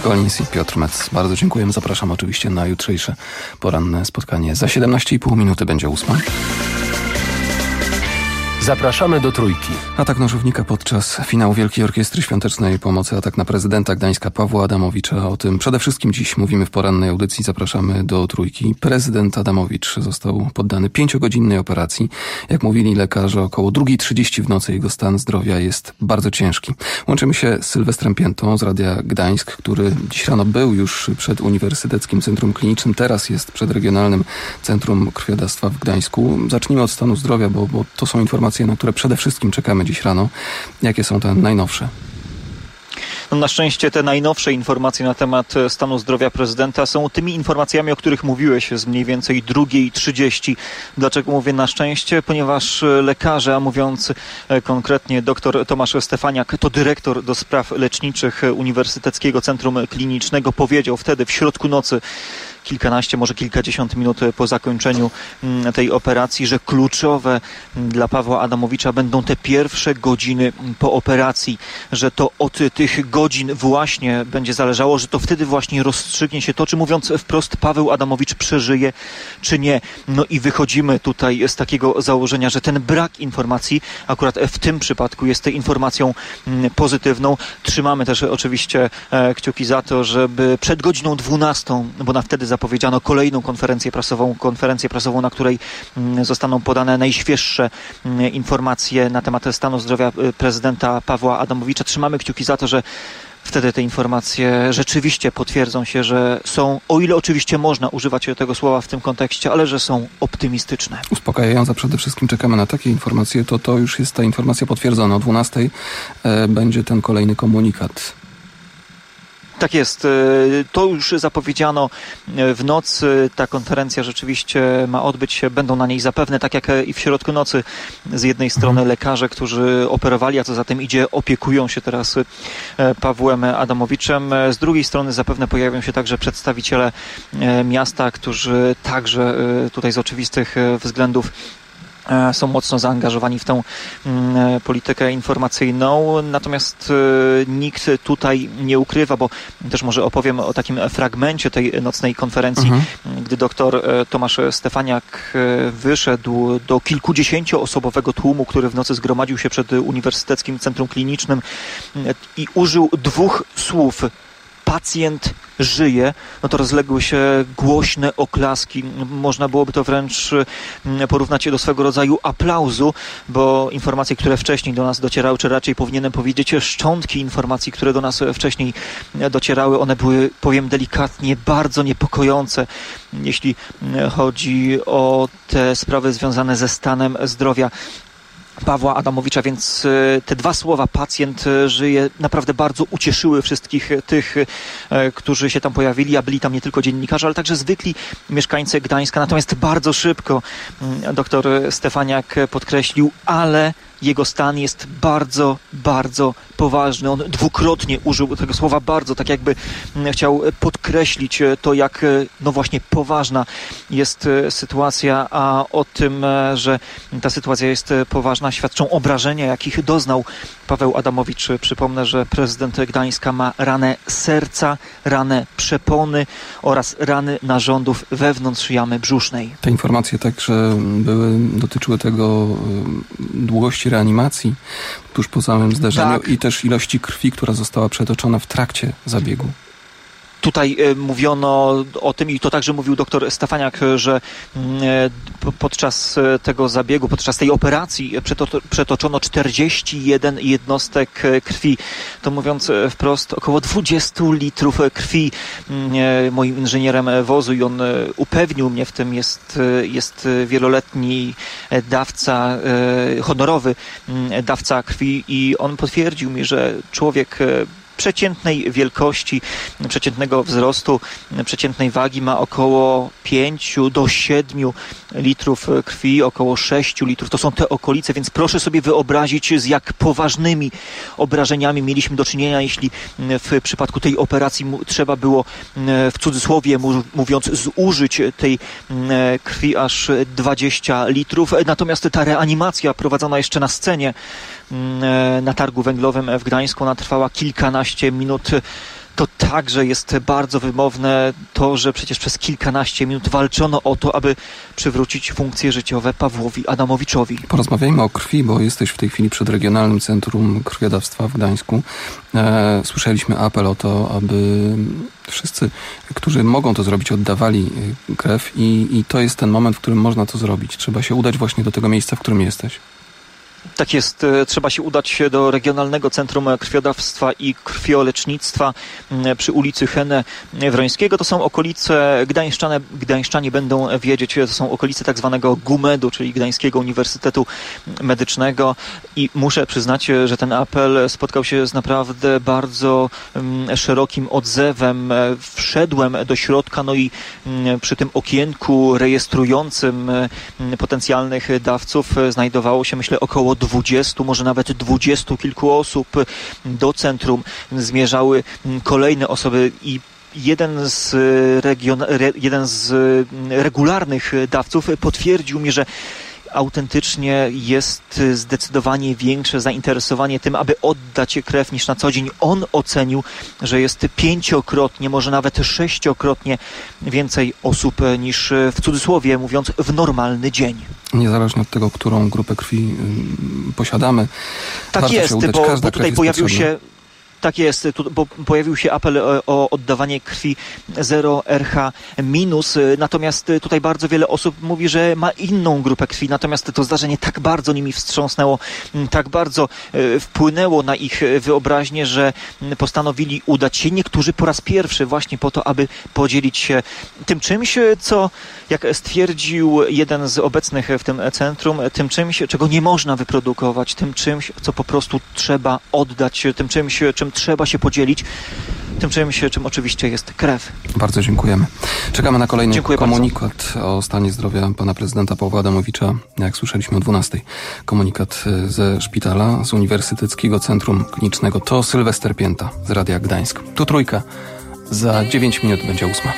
Collins i Piotr Metz. Bardzo dziękujemy. Zapraszam oczywiście na jutrzejsze poranne spotkanie. Za siedemnaście i pół minuty będzie ósma. Zapraszamy do Trójki. Atak nożownika podczas finału Wielkiej Orkiestry Świątecznej Pomocy. Atak na prezydenta Gdańska Pawła Adamowicza. O tym przede wszystkim dziś mówimy w porannej audycji. Zapraszamy do Trójki. Prezydent Adamowicz został poddany pięciogodzinnej operacji. Jak mówili lekarze, około drugiej trzydzieści w nocy jego stan zdrowia jest bardzo ciężki. Łączymy się z Sylwestrem Piętą z Radia Gdańsk, który dziś rano był już przed Uniwersyteckim Centrum Klinicznym. Teraz jest przed Regionalnym Centrum Krwiodawstwa w Gdańsku. Zacznijmy od stanu zdrowia, bo, bo to są informacje, na które przede wszystkim czekamy dziś rano. Jakie są te najnowsze? No na szczęście te najnowsze informacje na temat stanu zdrowia prezydenta są tymi informacjami, o których mówiłeś z mniej więcej drugiej trzydzieści. Dlaczego mówię na szczęście? Ponieważ lekarze, a mówiąc konkretnie dr Tomasz Stefaniak, to dyrektor do spraw leczniczych Uniwersyteckiego Centrum Klinicznego, powiedział wtedy w środku nocy, kilkanaście, może kilkadziesiąt minut po zakończeniu tej operacji, że kluczowe dla Pawła Adamowicza będą te pierwsze godziny po operacji, że to od tych godzin właśnie będzie zależało, że to wtedy właśnie rozstrzygnie się to, czy mówiąc wprost Paweł Adamowicz przeżyje, czy nie. No i wychodzimy tutaj z takiego założenia, że ten brak informacji akurat w tym przypadku jest informacją pozytywną. Trzymamy też oczywiście kciuki za to, żeby przed godziną dwunastą, bo na wtedy zapowiedziano kolejną konferencję prasową, konferencję prasową, na której zostaną podane najświeższe informacje na temat stanu zdrowia prezydenta Pawła Adamowicza. Trzymamy kciuki za to, że wtedy te informacje rzeczywiście potwierdzą się, że są, o ile oczywiście można używać tego słowa w tym kontekście, ale że są optymistyczne. Uspokajająco przede wszystkim czekamy na takie informacje, to to już jest ta informacja potwierdzona. O dwunastej e, będzie ten kolejny komunikat. Tak jest. To już zapowiedziano w nocy. Ta konferencja rzeczywiście ma odbyć się. Będą na niej zapewne, tak jak i w środku nocy, z jednej strony lekarze, którzy operowali, a co za tym idzie, opiekują się teraz Pawłem Adamowiczem. Z drugiej strony zapewne pojawią się także przedstawiciele miasta, którzy także tutaj z oczywistych względów są mocno zaangażowani w tę mm, politykę informacyjną, natomiast y, nikt tutaj nie ukrywa, bo też może opowiem o takim fragmencie tej nocnej konferencji, mhm. gdy doktor Tomasz Stefaniak wyszedł do kilkudziesięcioosobowego tłumu, który w nocy zgromadził się przed Uniwersyteckim Centrum Klinicznym i użył dwóch słów: pacjent żyje, no to rozległy się głośne oklaski. Można byłoby to wręcz porównać do swego rodzaju aplauzu, bo informacje, które wcześniej do nas docierały, czy raczej powinienem powiedzieć szczątki informacji, które do nas wcześniej docierały, one były, powiem delikatnie, bardzo niepokojące, jeśli chodzi o te sprawy związane ze stanem zdrowia Pawła Adamowicza, więc te dwa słowa pacjent żyje naprawdę bardzo ucieszyły wszystkich tych, którzy się tam pojawili, a byli tam nie tylko dziennikarze, ale także zwykli mieszkańcy Gdańska. Natomiast bardzo szybko doktor Stefaniak podkreślił, ale jego stan jest bardzo, bardzo poważny. On dwukrotnie użył tego słowa bardzo, tak jakby chciał podkreślić to, jak no właśnie poważna jest sytuacja, a o tym, że ta sytuacja jest poważna, świadczą obrażenia, jakich doznał Paweł Adamowicz. Przypomnę, że prezydent Gdańska ma ranę serca, ranę przepony oraz rany narządów wewnątrz jamy brzusznej. Te informacje także były, dotyczyły tego długości reanimacji tuż po samym zdarzeniu, tak, i też ilości krwi, która została przetoczona w trakcie zabiegu. Tutaj mówiono o tym, i to także mówił doktor Stefaniak, że podczas tego zabiegu, podczas tej operacji przetoczono czterdzieści jeden jednostek krwi. To mówiąc wprost, około dwadzieścia litrów krwi. Moim inżynierem wozu, i on upewnił mnie w tym, jest, jest wieloletni dawca, honorowy dawca krwi, i on potwierdził mi, że człowiek przeciętnej wielkości, przeciętnego wzrostu, przeciętnej wagi ma około pięć do siedmiu litrów krwi, około sześciu litrów. To są te okolice, więc proszę sobie wyobrazić, z jak poważnymi obrażeniami mieliśmy do czynienia, jeśli w przypadku tej operacji trzeba było, w cudzysłowie mówiąc, zużyć tej krwi aż dwadzieścia litrów. Natomiast ta reanimacja prowadzona jeszcze na scenie na targu węglowym w Gdańsku, ona trwała kilkanaście minut. To także jest bardzo wymowne to, że przecież przez kilkanaście minut walczono o to, aby przywrócić funkcje życiowe Pawłowi Adamowiczowi. Porozmawiajmy o krwi, bo jesteś w tej chwili przed Regionalnym Centrum Krwiodawstwa w Gdańsku. E, słyszeliśmy apel o to, aby wszyscy, którzy mogą to zrobić, oddawali krew i, i to jest ten moment, w którym można to zrobić. Trzeba się udać właśnie do tego miejsca, w którym jesteś. Tak jest, trzeba się udać do Regionalnego Centrum Krwiodawstwa i Krwiolecznictwa przy ulicy Henne Wrońskiego. To są okolice, Gdańszczanie, Gdańszczanie będą wiedzieć, to są okolice tak zwanego GUMED-u, czyli Gdańskiego Uniwersytetu Medycznego i muszę przyznać, że ten apel spotkał się z naprawdę bardzo szerokim odzewem. Wszedłem do środka, no i przy tym okienku rejestrującym potencjalnych dawców znajdowało się, myślę, około dwudziestu, może nawet dwudziestu kilku osób. Do centrum zmierzały kolejne osoby i jeden z, region, re, jeden z regularnych dawców potwierdził mi, że autentycznie jest zdecydowanie większe zainteresowanie tym, aby oddać krew niż na co dzień. On ocenił, że jest pięciokrotnie, może nawet sześciokrotnie więcej osób niż, w cudzysłowie mówiąc, w normalny dzień. Niezależnie od tego, którą grupę krwi y, posiadamy. Tak warto jest, się udać. bo, Każda bo tutaj krew pojawił jest się... Tak jest, tu, bo pojawił się apel o oddawanie krwi zero R H minus, natomiast tutaj bardzo wiele osób mówi, że ma inną grupę krwi, natomiast to zdarzenie tak bardzo nimi wstrząsnęło, tak bardzo wpłynęło na ich wyobraźnię, że postanowili udać się, niektórzy po raz pierwszy właśnie po to, aby podzielić się tym czymś, co, jak stwierdził jeden z obecnych w tym centrum, tym czymś, czego nie można wyprodukować, tym czymś, co po prostu trzeba oddać, tym czymś, czym trzeba się podzielić, tym czymś, czym oczywiście jest krew. Bardzo dziękujemy. Czekamy na kolejny Dziękuję komunikat bardzo. o stanie zdrowia pana prezydenta Pawła Adamowicza. Jak słyszeliśmy o dwunastej. Komunikat ze szpitala, z Uniwersyteckiego Centrum Klinicznego. To Sylwester Pięta z Radia Gdańsk. Tu Trójka. Za dziewięć minut będzie ósma.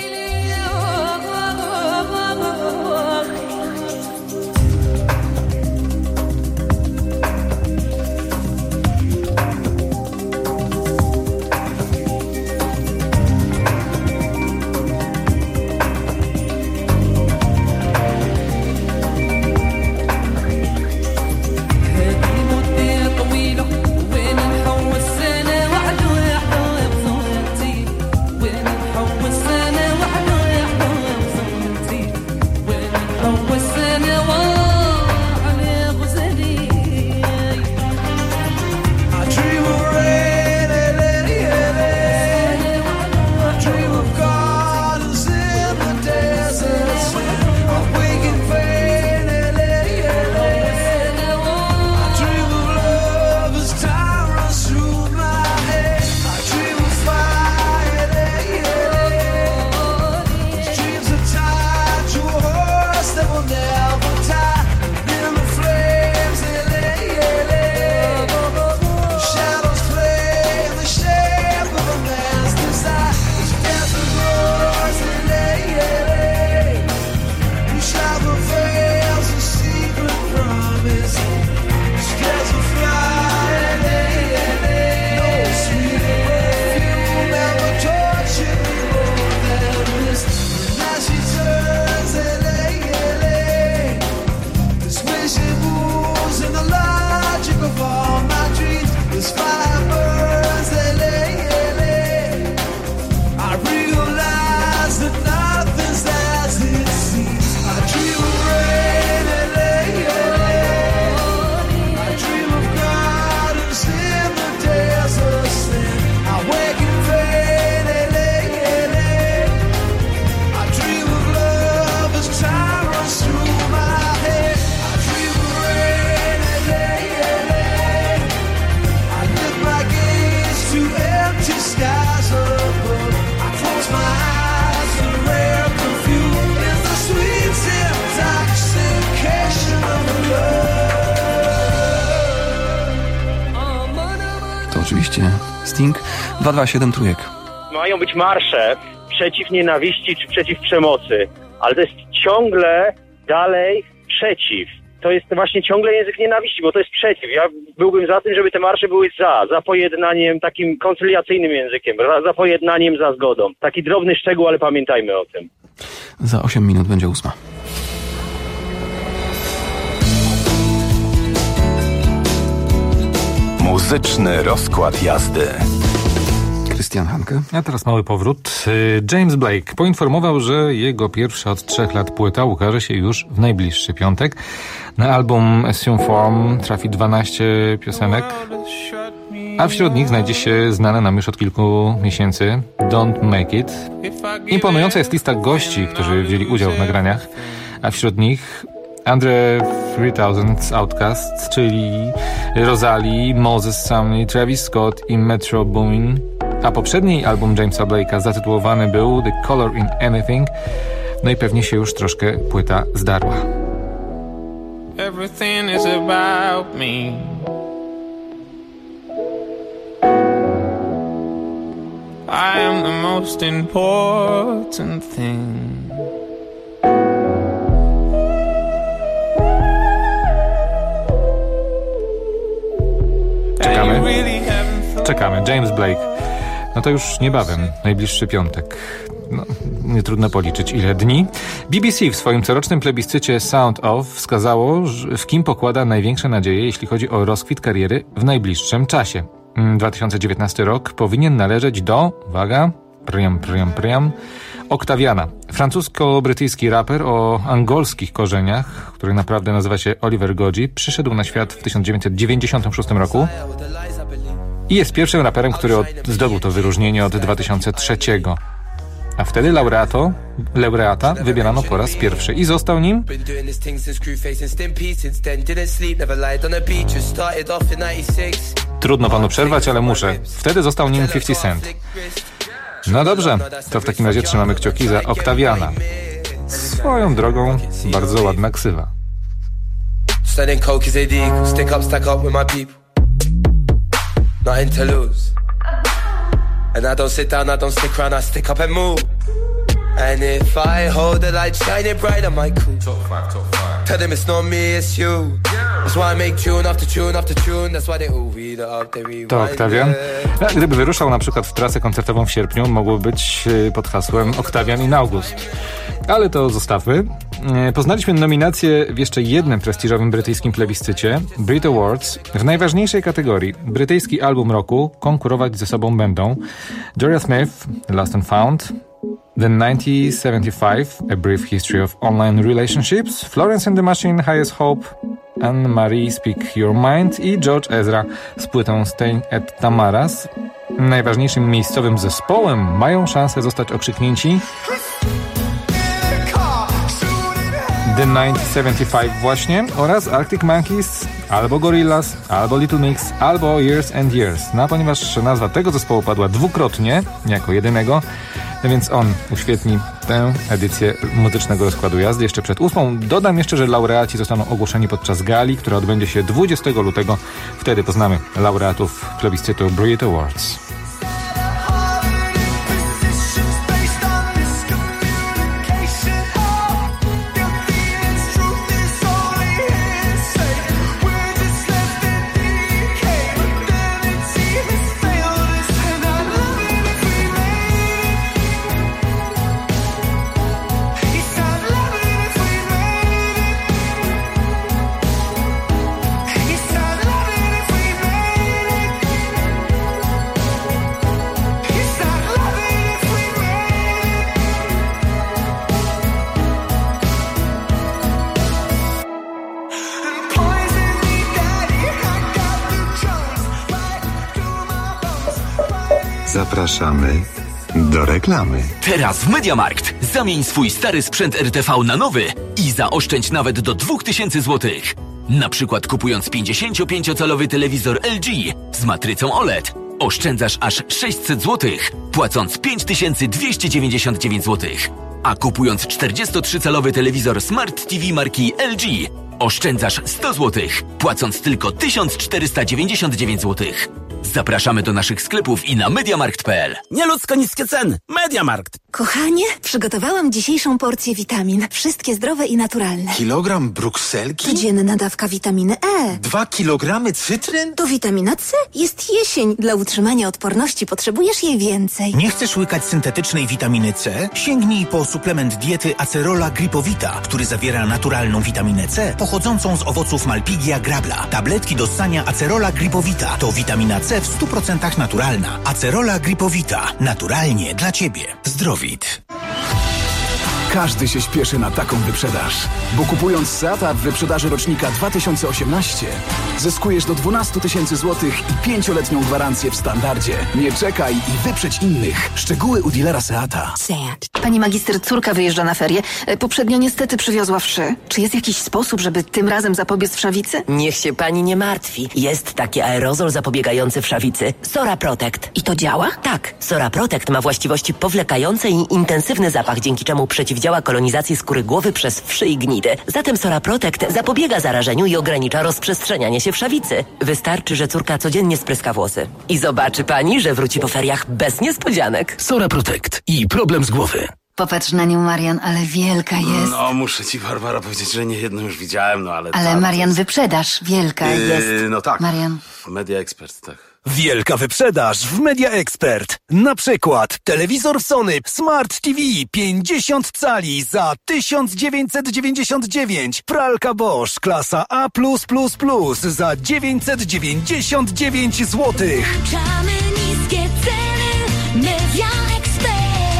Oczywiście Sting, dwa dwa siedem trójek. Mają być marsze przeciw nienawiści czy przeciw przemocy, ale to jest ciągle dalej przeciw. to jest właśnie ciągle język nienawiści, bo to jest przeciw. Ja byłbym za tym, żeby te marsze były za, za pojednaniem, takim koncyliacyjnym językiem, za, za pojednaniem, za zgodą. Taki drobny szczegół, ale pamiętajmy o tym. Za osiem minut będzie ósma. Muzyczny rozkład jazdy. Krystian Hanke. A teraz mały powrót. James Blake poinformował, że jego pierwsza od trzech lat płyta ukaże się już w najbliższy piątek. Na album Assume Form trafi dwanaście piosenek, a wśród nich znajdzie się znane nam już od kilku miesięcy Don't Make It. Imponująca jest lista gości, którzy wzięli udział w nagraniach, a wśród nich Andre trzy tysiące z Outkast, czyli Rosalie, Moses Sumney, Travis Scott i Metro Boomin. A poprzedni album Jamesa Blake'a zatytułowany był The Color in Anything. No i pewnie się już troszkę płyta zdarła. Everything is about me. I am the most important thing. Czekamy. Czekamy. James Blake. No to już niebawem, najbliższy piątek. No, nie trudno policzyć ile dni. B B C w swoim corocznym plebiscycie Sound Off wskazało, w kim pokłada największe nadzieje, jeśli chodzi o rozkwit kariery w najbliższym czasie. dwa tysiące dziewiętnasty rok powinien należeć do, uwaga, priam, priam, priam, Octaviana. Francusko-brytyjski raper o angolskich korzeniach, który naprawdę nazywa się Oliver Goji, przyszedł na świat w tysiąc dziewięćset dziewięćdziesiątym szóstym roku i jest pierwszym raperem, który od, zdobył to wyróżnienie od dwa tysiące trzeciego. A wtedy laureato, laureata wybierano po raz pierwszy i został nim trudno panu przerwać, ale muszę. Wtedy został nim pięćdziesiąt Cent. No dobrze, to w takim razie trzymamy kciuki za Octaviana. Swoją drogą bardzo ładna ksywa. Nothing to lose. And I don't sit down, I don't stick around, I stick up and move. And if I hold the light shining bright on my cool, top five, top five. Tell them it's not me, it's you. That's why I make tune after tune after tune. That's why they all read it up, they rewind. To Octavian. Gdyby wyruszał na przykład w trasę koncertową w sierpniu, mogło być pod hasłem Octavian in August. Ale to zostawmy. Poznaliśmy nominację w jeszcze jednym prestiżowym brytyjskim plebiscycie, Brit Awards. W najważniejszej kategorii brytyjski album roku konkurować ze sobą będą Jorja Smith, Lost and Found, The nineteen seventy-five, A Brief History of Online Relationships, Florence and the Machine, Highest Hope, Anne-Marie, Speak Your Mind i George Ezra z płytą Staying at Tamara's. Najważniejszym miejscowym zespołem mają szansę zostać okrzyknięci The nineteen seventy-five właśnie oraz Arctic Monkeys, albo Gorillaz, albo Little Mix, albo Years and Years. No a ponieważ nazwa tego zespołu padła dwukrotnie, jako jedynego, więc on uświetni tę edycję muzycznego rozkładu jazdy. Jeszcze przed ósmą dodam jeszcze, że laureaci zostaną ogłoszeni podczas gali, która odbędzie się dwudziestego lutego. Wtedy poznamy laureatów plebiscytu Brit Awards. Zapraszamy do reklamy. Teraz w MediaMarkt zamień swój stary sprzęt R T V na nowy i zaoszczędź nawet do dwa tysiące złotych. Na przykład kupując pięćdziesięciopięciocalowy telewizor L G z matrycą O L E D oszczędzasz aż sześćset złotych, płacąc pięć tysięcy dwieście dziewięćdziesiąt dziewięć złotych. A kupując czterdziestotrzycalowy telewizor Smart T V marki L G oszczędzasz sto złotych, płacąc tylko tysiąc czterysta dziewięćdziesiąt dziewięć złotych. Zapraszamy do naszych sklepów i na mediamarkt kropka p l. Nieludzko niskie ceny. MediaMarkt. Kochanie, przygotowałam dzisiejszą porcję witamin. Wszystkie zdrowe i naturalne. Kilogram brukselki? Codzienna dawka witaminy E. Dwa kilogramy cytryn? To witamina C. Jest jesień. Dla utrzymania odporności potrzebujesz jej więcej. Nie chcesz łykać syntetycznej witaminy C? Sięgnij po suplement diety Acerola Gripowita, który zawiera naturalną witaminę C pochodzącą z owoców Malpighia grabla. Tabletki do ssania Acerola Gripowita to witamina C w stu procentach naturalna. Acerola Gripowita. Naturalnie dla Ciebie. Zdrowit. Każdy się śpieszy na taką wyprzedaż, bo kupując Seata w wyprzedaży rocznika dwa tysiące osiemnaście zyskujesz do dwanaście tysięcy złotych i pięcioletnią gwarancję w standardzie. Nie czekaj i wyprzedź innych. Szczegóły u dealera Seata. Seat. Pani magister, córka wyjeżdża na ferie. Poprzednio niestety przywiozła wszy. Czy jest jakiś sposób, żeby tym razem zapobiec wszawicy? Niech się pani nie martwi. Jest taki aerozol zapobiegający wszawicy. Sora Protect. I to działa? Tak. Sora Protect ma właściwości powlekające i intensywny zapach, dzięki czemu przeciwdziała działa kolonizacji skóry głowy przez wszy i gnidy. Zatem Sora Protect zapobiega zarażeniu i ogranicza rozprzestrzenianie się wszawicy. Wystarczy, że córka codziennie spryska włosy. I zobaczy pani, że wróci po feriach bez niespodzianek. Sora Protect i problem z głowy. Popatrz na nią, Marian, ale wielka jest. No, muszę ci, Barbara, powiedzieć, że nie jedną już widziałem, no ale... Ale ta, Marian, jest... wyprzedaż wielka yy, jest. No tak. Marian. Media Expert, tak. Wielka wyprzedaż w Media Expert. Na przykład telewizor Sony Smart T V pięćdziesiąt cali za tysiąc dziewięćset dziewięćdziesiąt dziewięć. Pralka Bosch klasa A plus plus plus za dziewięćset dziewięćdziesiąt dziewięć złotych. Czamy niskie ceny. Media Expert.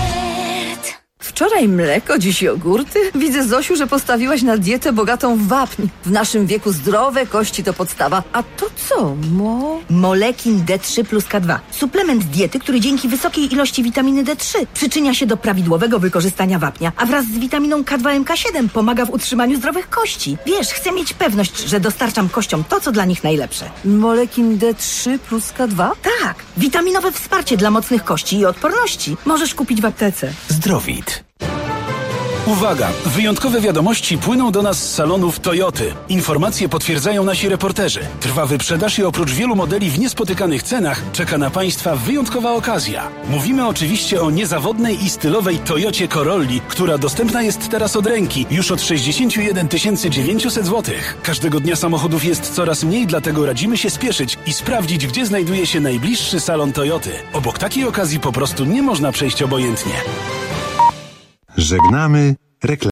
Wczoraj mleko, dziś jogurty. Widzę, Zosiu, że postawiłaś na dietę bogatą w wapń. W naszym wieku zdrowe kości to podstawa. A to co, mo? Molekin D trzy plus K dwa. Suplement diety, który dzięki wysokiej ilości witaminy D trzy przyczynia się do prawidłowego wykorzystania wapnia, a wraz z witaminą K dwa M K siedem pomaga w utrzymaniu zdrowych kości. Wiesz, chcę mieć pewność, że dostarczam kościom to, co dla nich najlepsze. Molekin D trzy plus K dwa? Tak. Witaminowe wsparcie dla mocnych kości i odporności. Możesz kupić w aptece. Zdrowit. Uwaga! Wyjątkowe wiadomości płyną do nas z salonów Toyoty. Informacje potwierdzają nasi reporterzy. Trwa wyprzedaż i oprócz wielu modeli w niespotykanych cenach czeka na Państwa wyjątkowa okazja. Mówimy oczywiście o niezawodnej i stylowej Toyocie Corolli, która dostępna jest teraz od ręki, już od sześćdziesiąt jeden tysięcy dziewięćset złotych. Każdego dnia samochodów jest coraz mniej, dlatego radzimy się spieszyć i sprawdzić, gdzie znajduje się najbliższy salon Toyoty. Obok takiej okazji po prostu nie można przejść obojętnie. Żegnamy reklamę.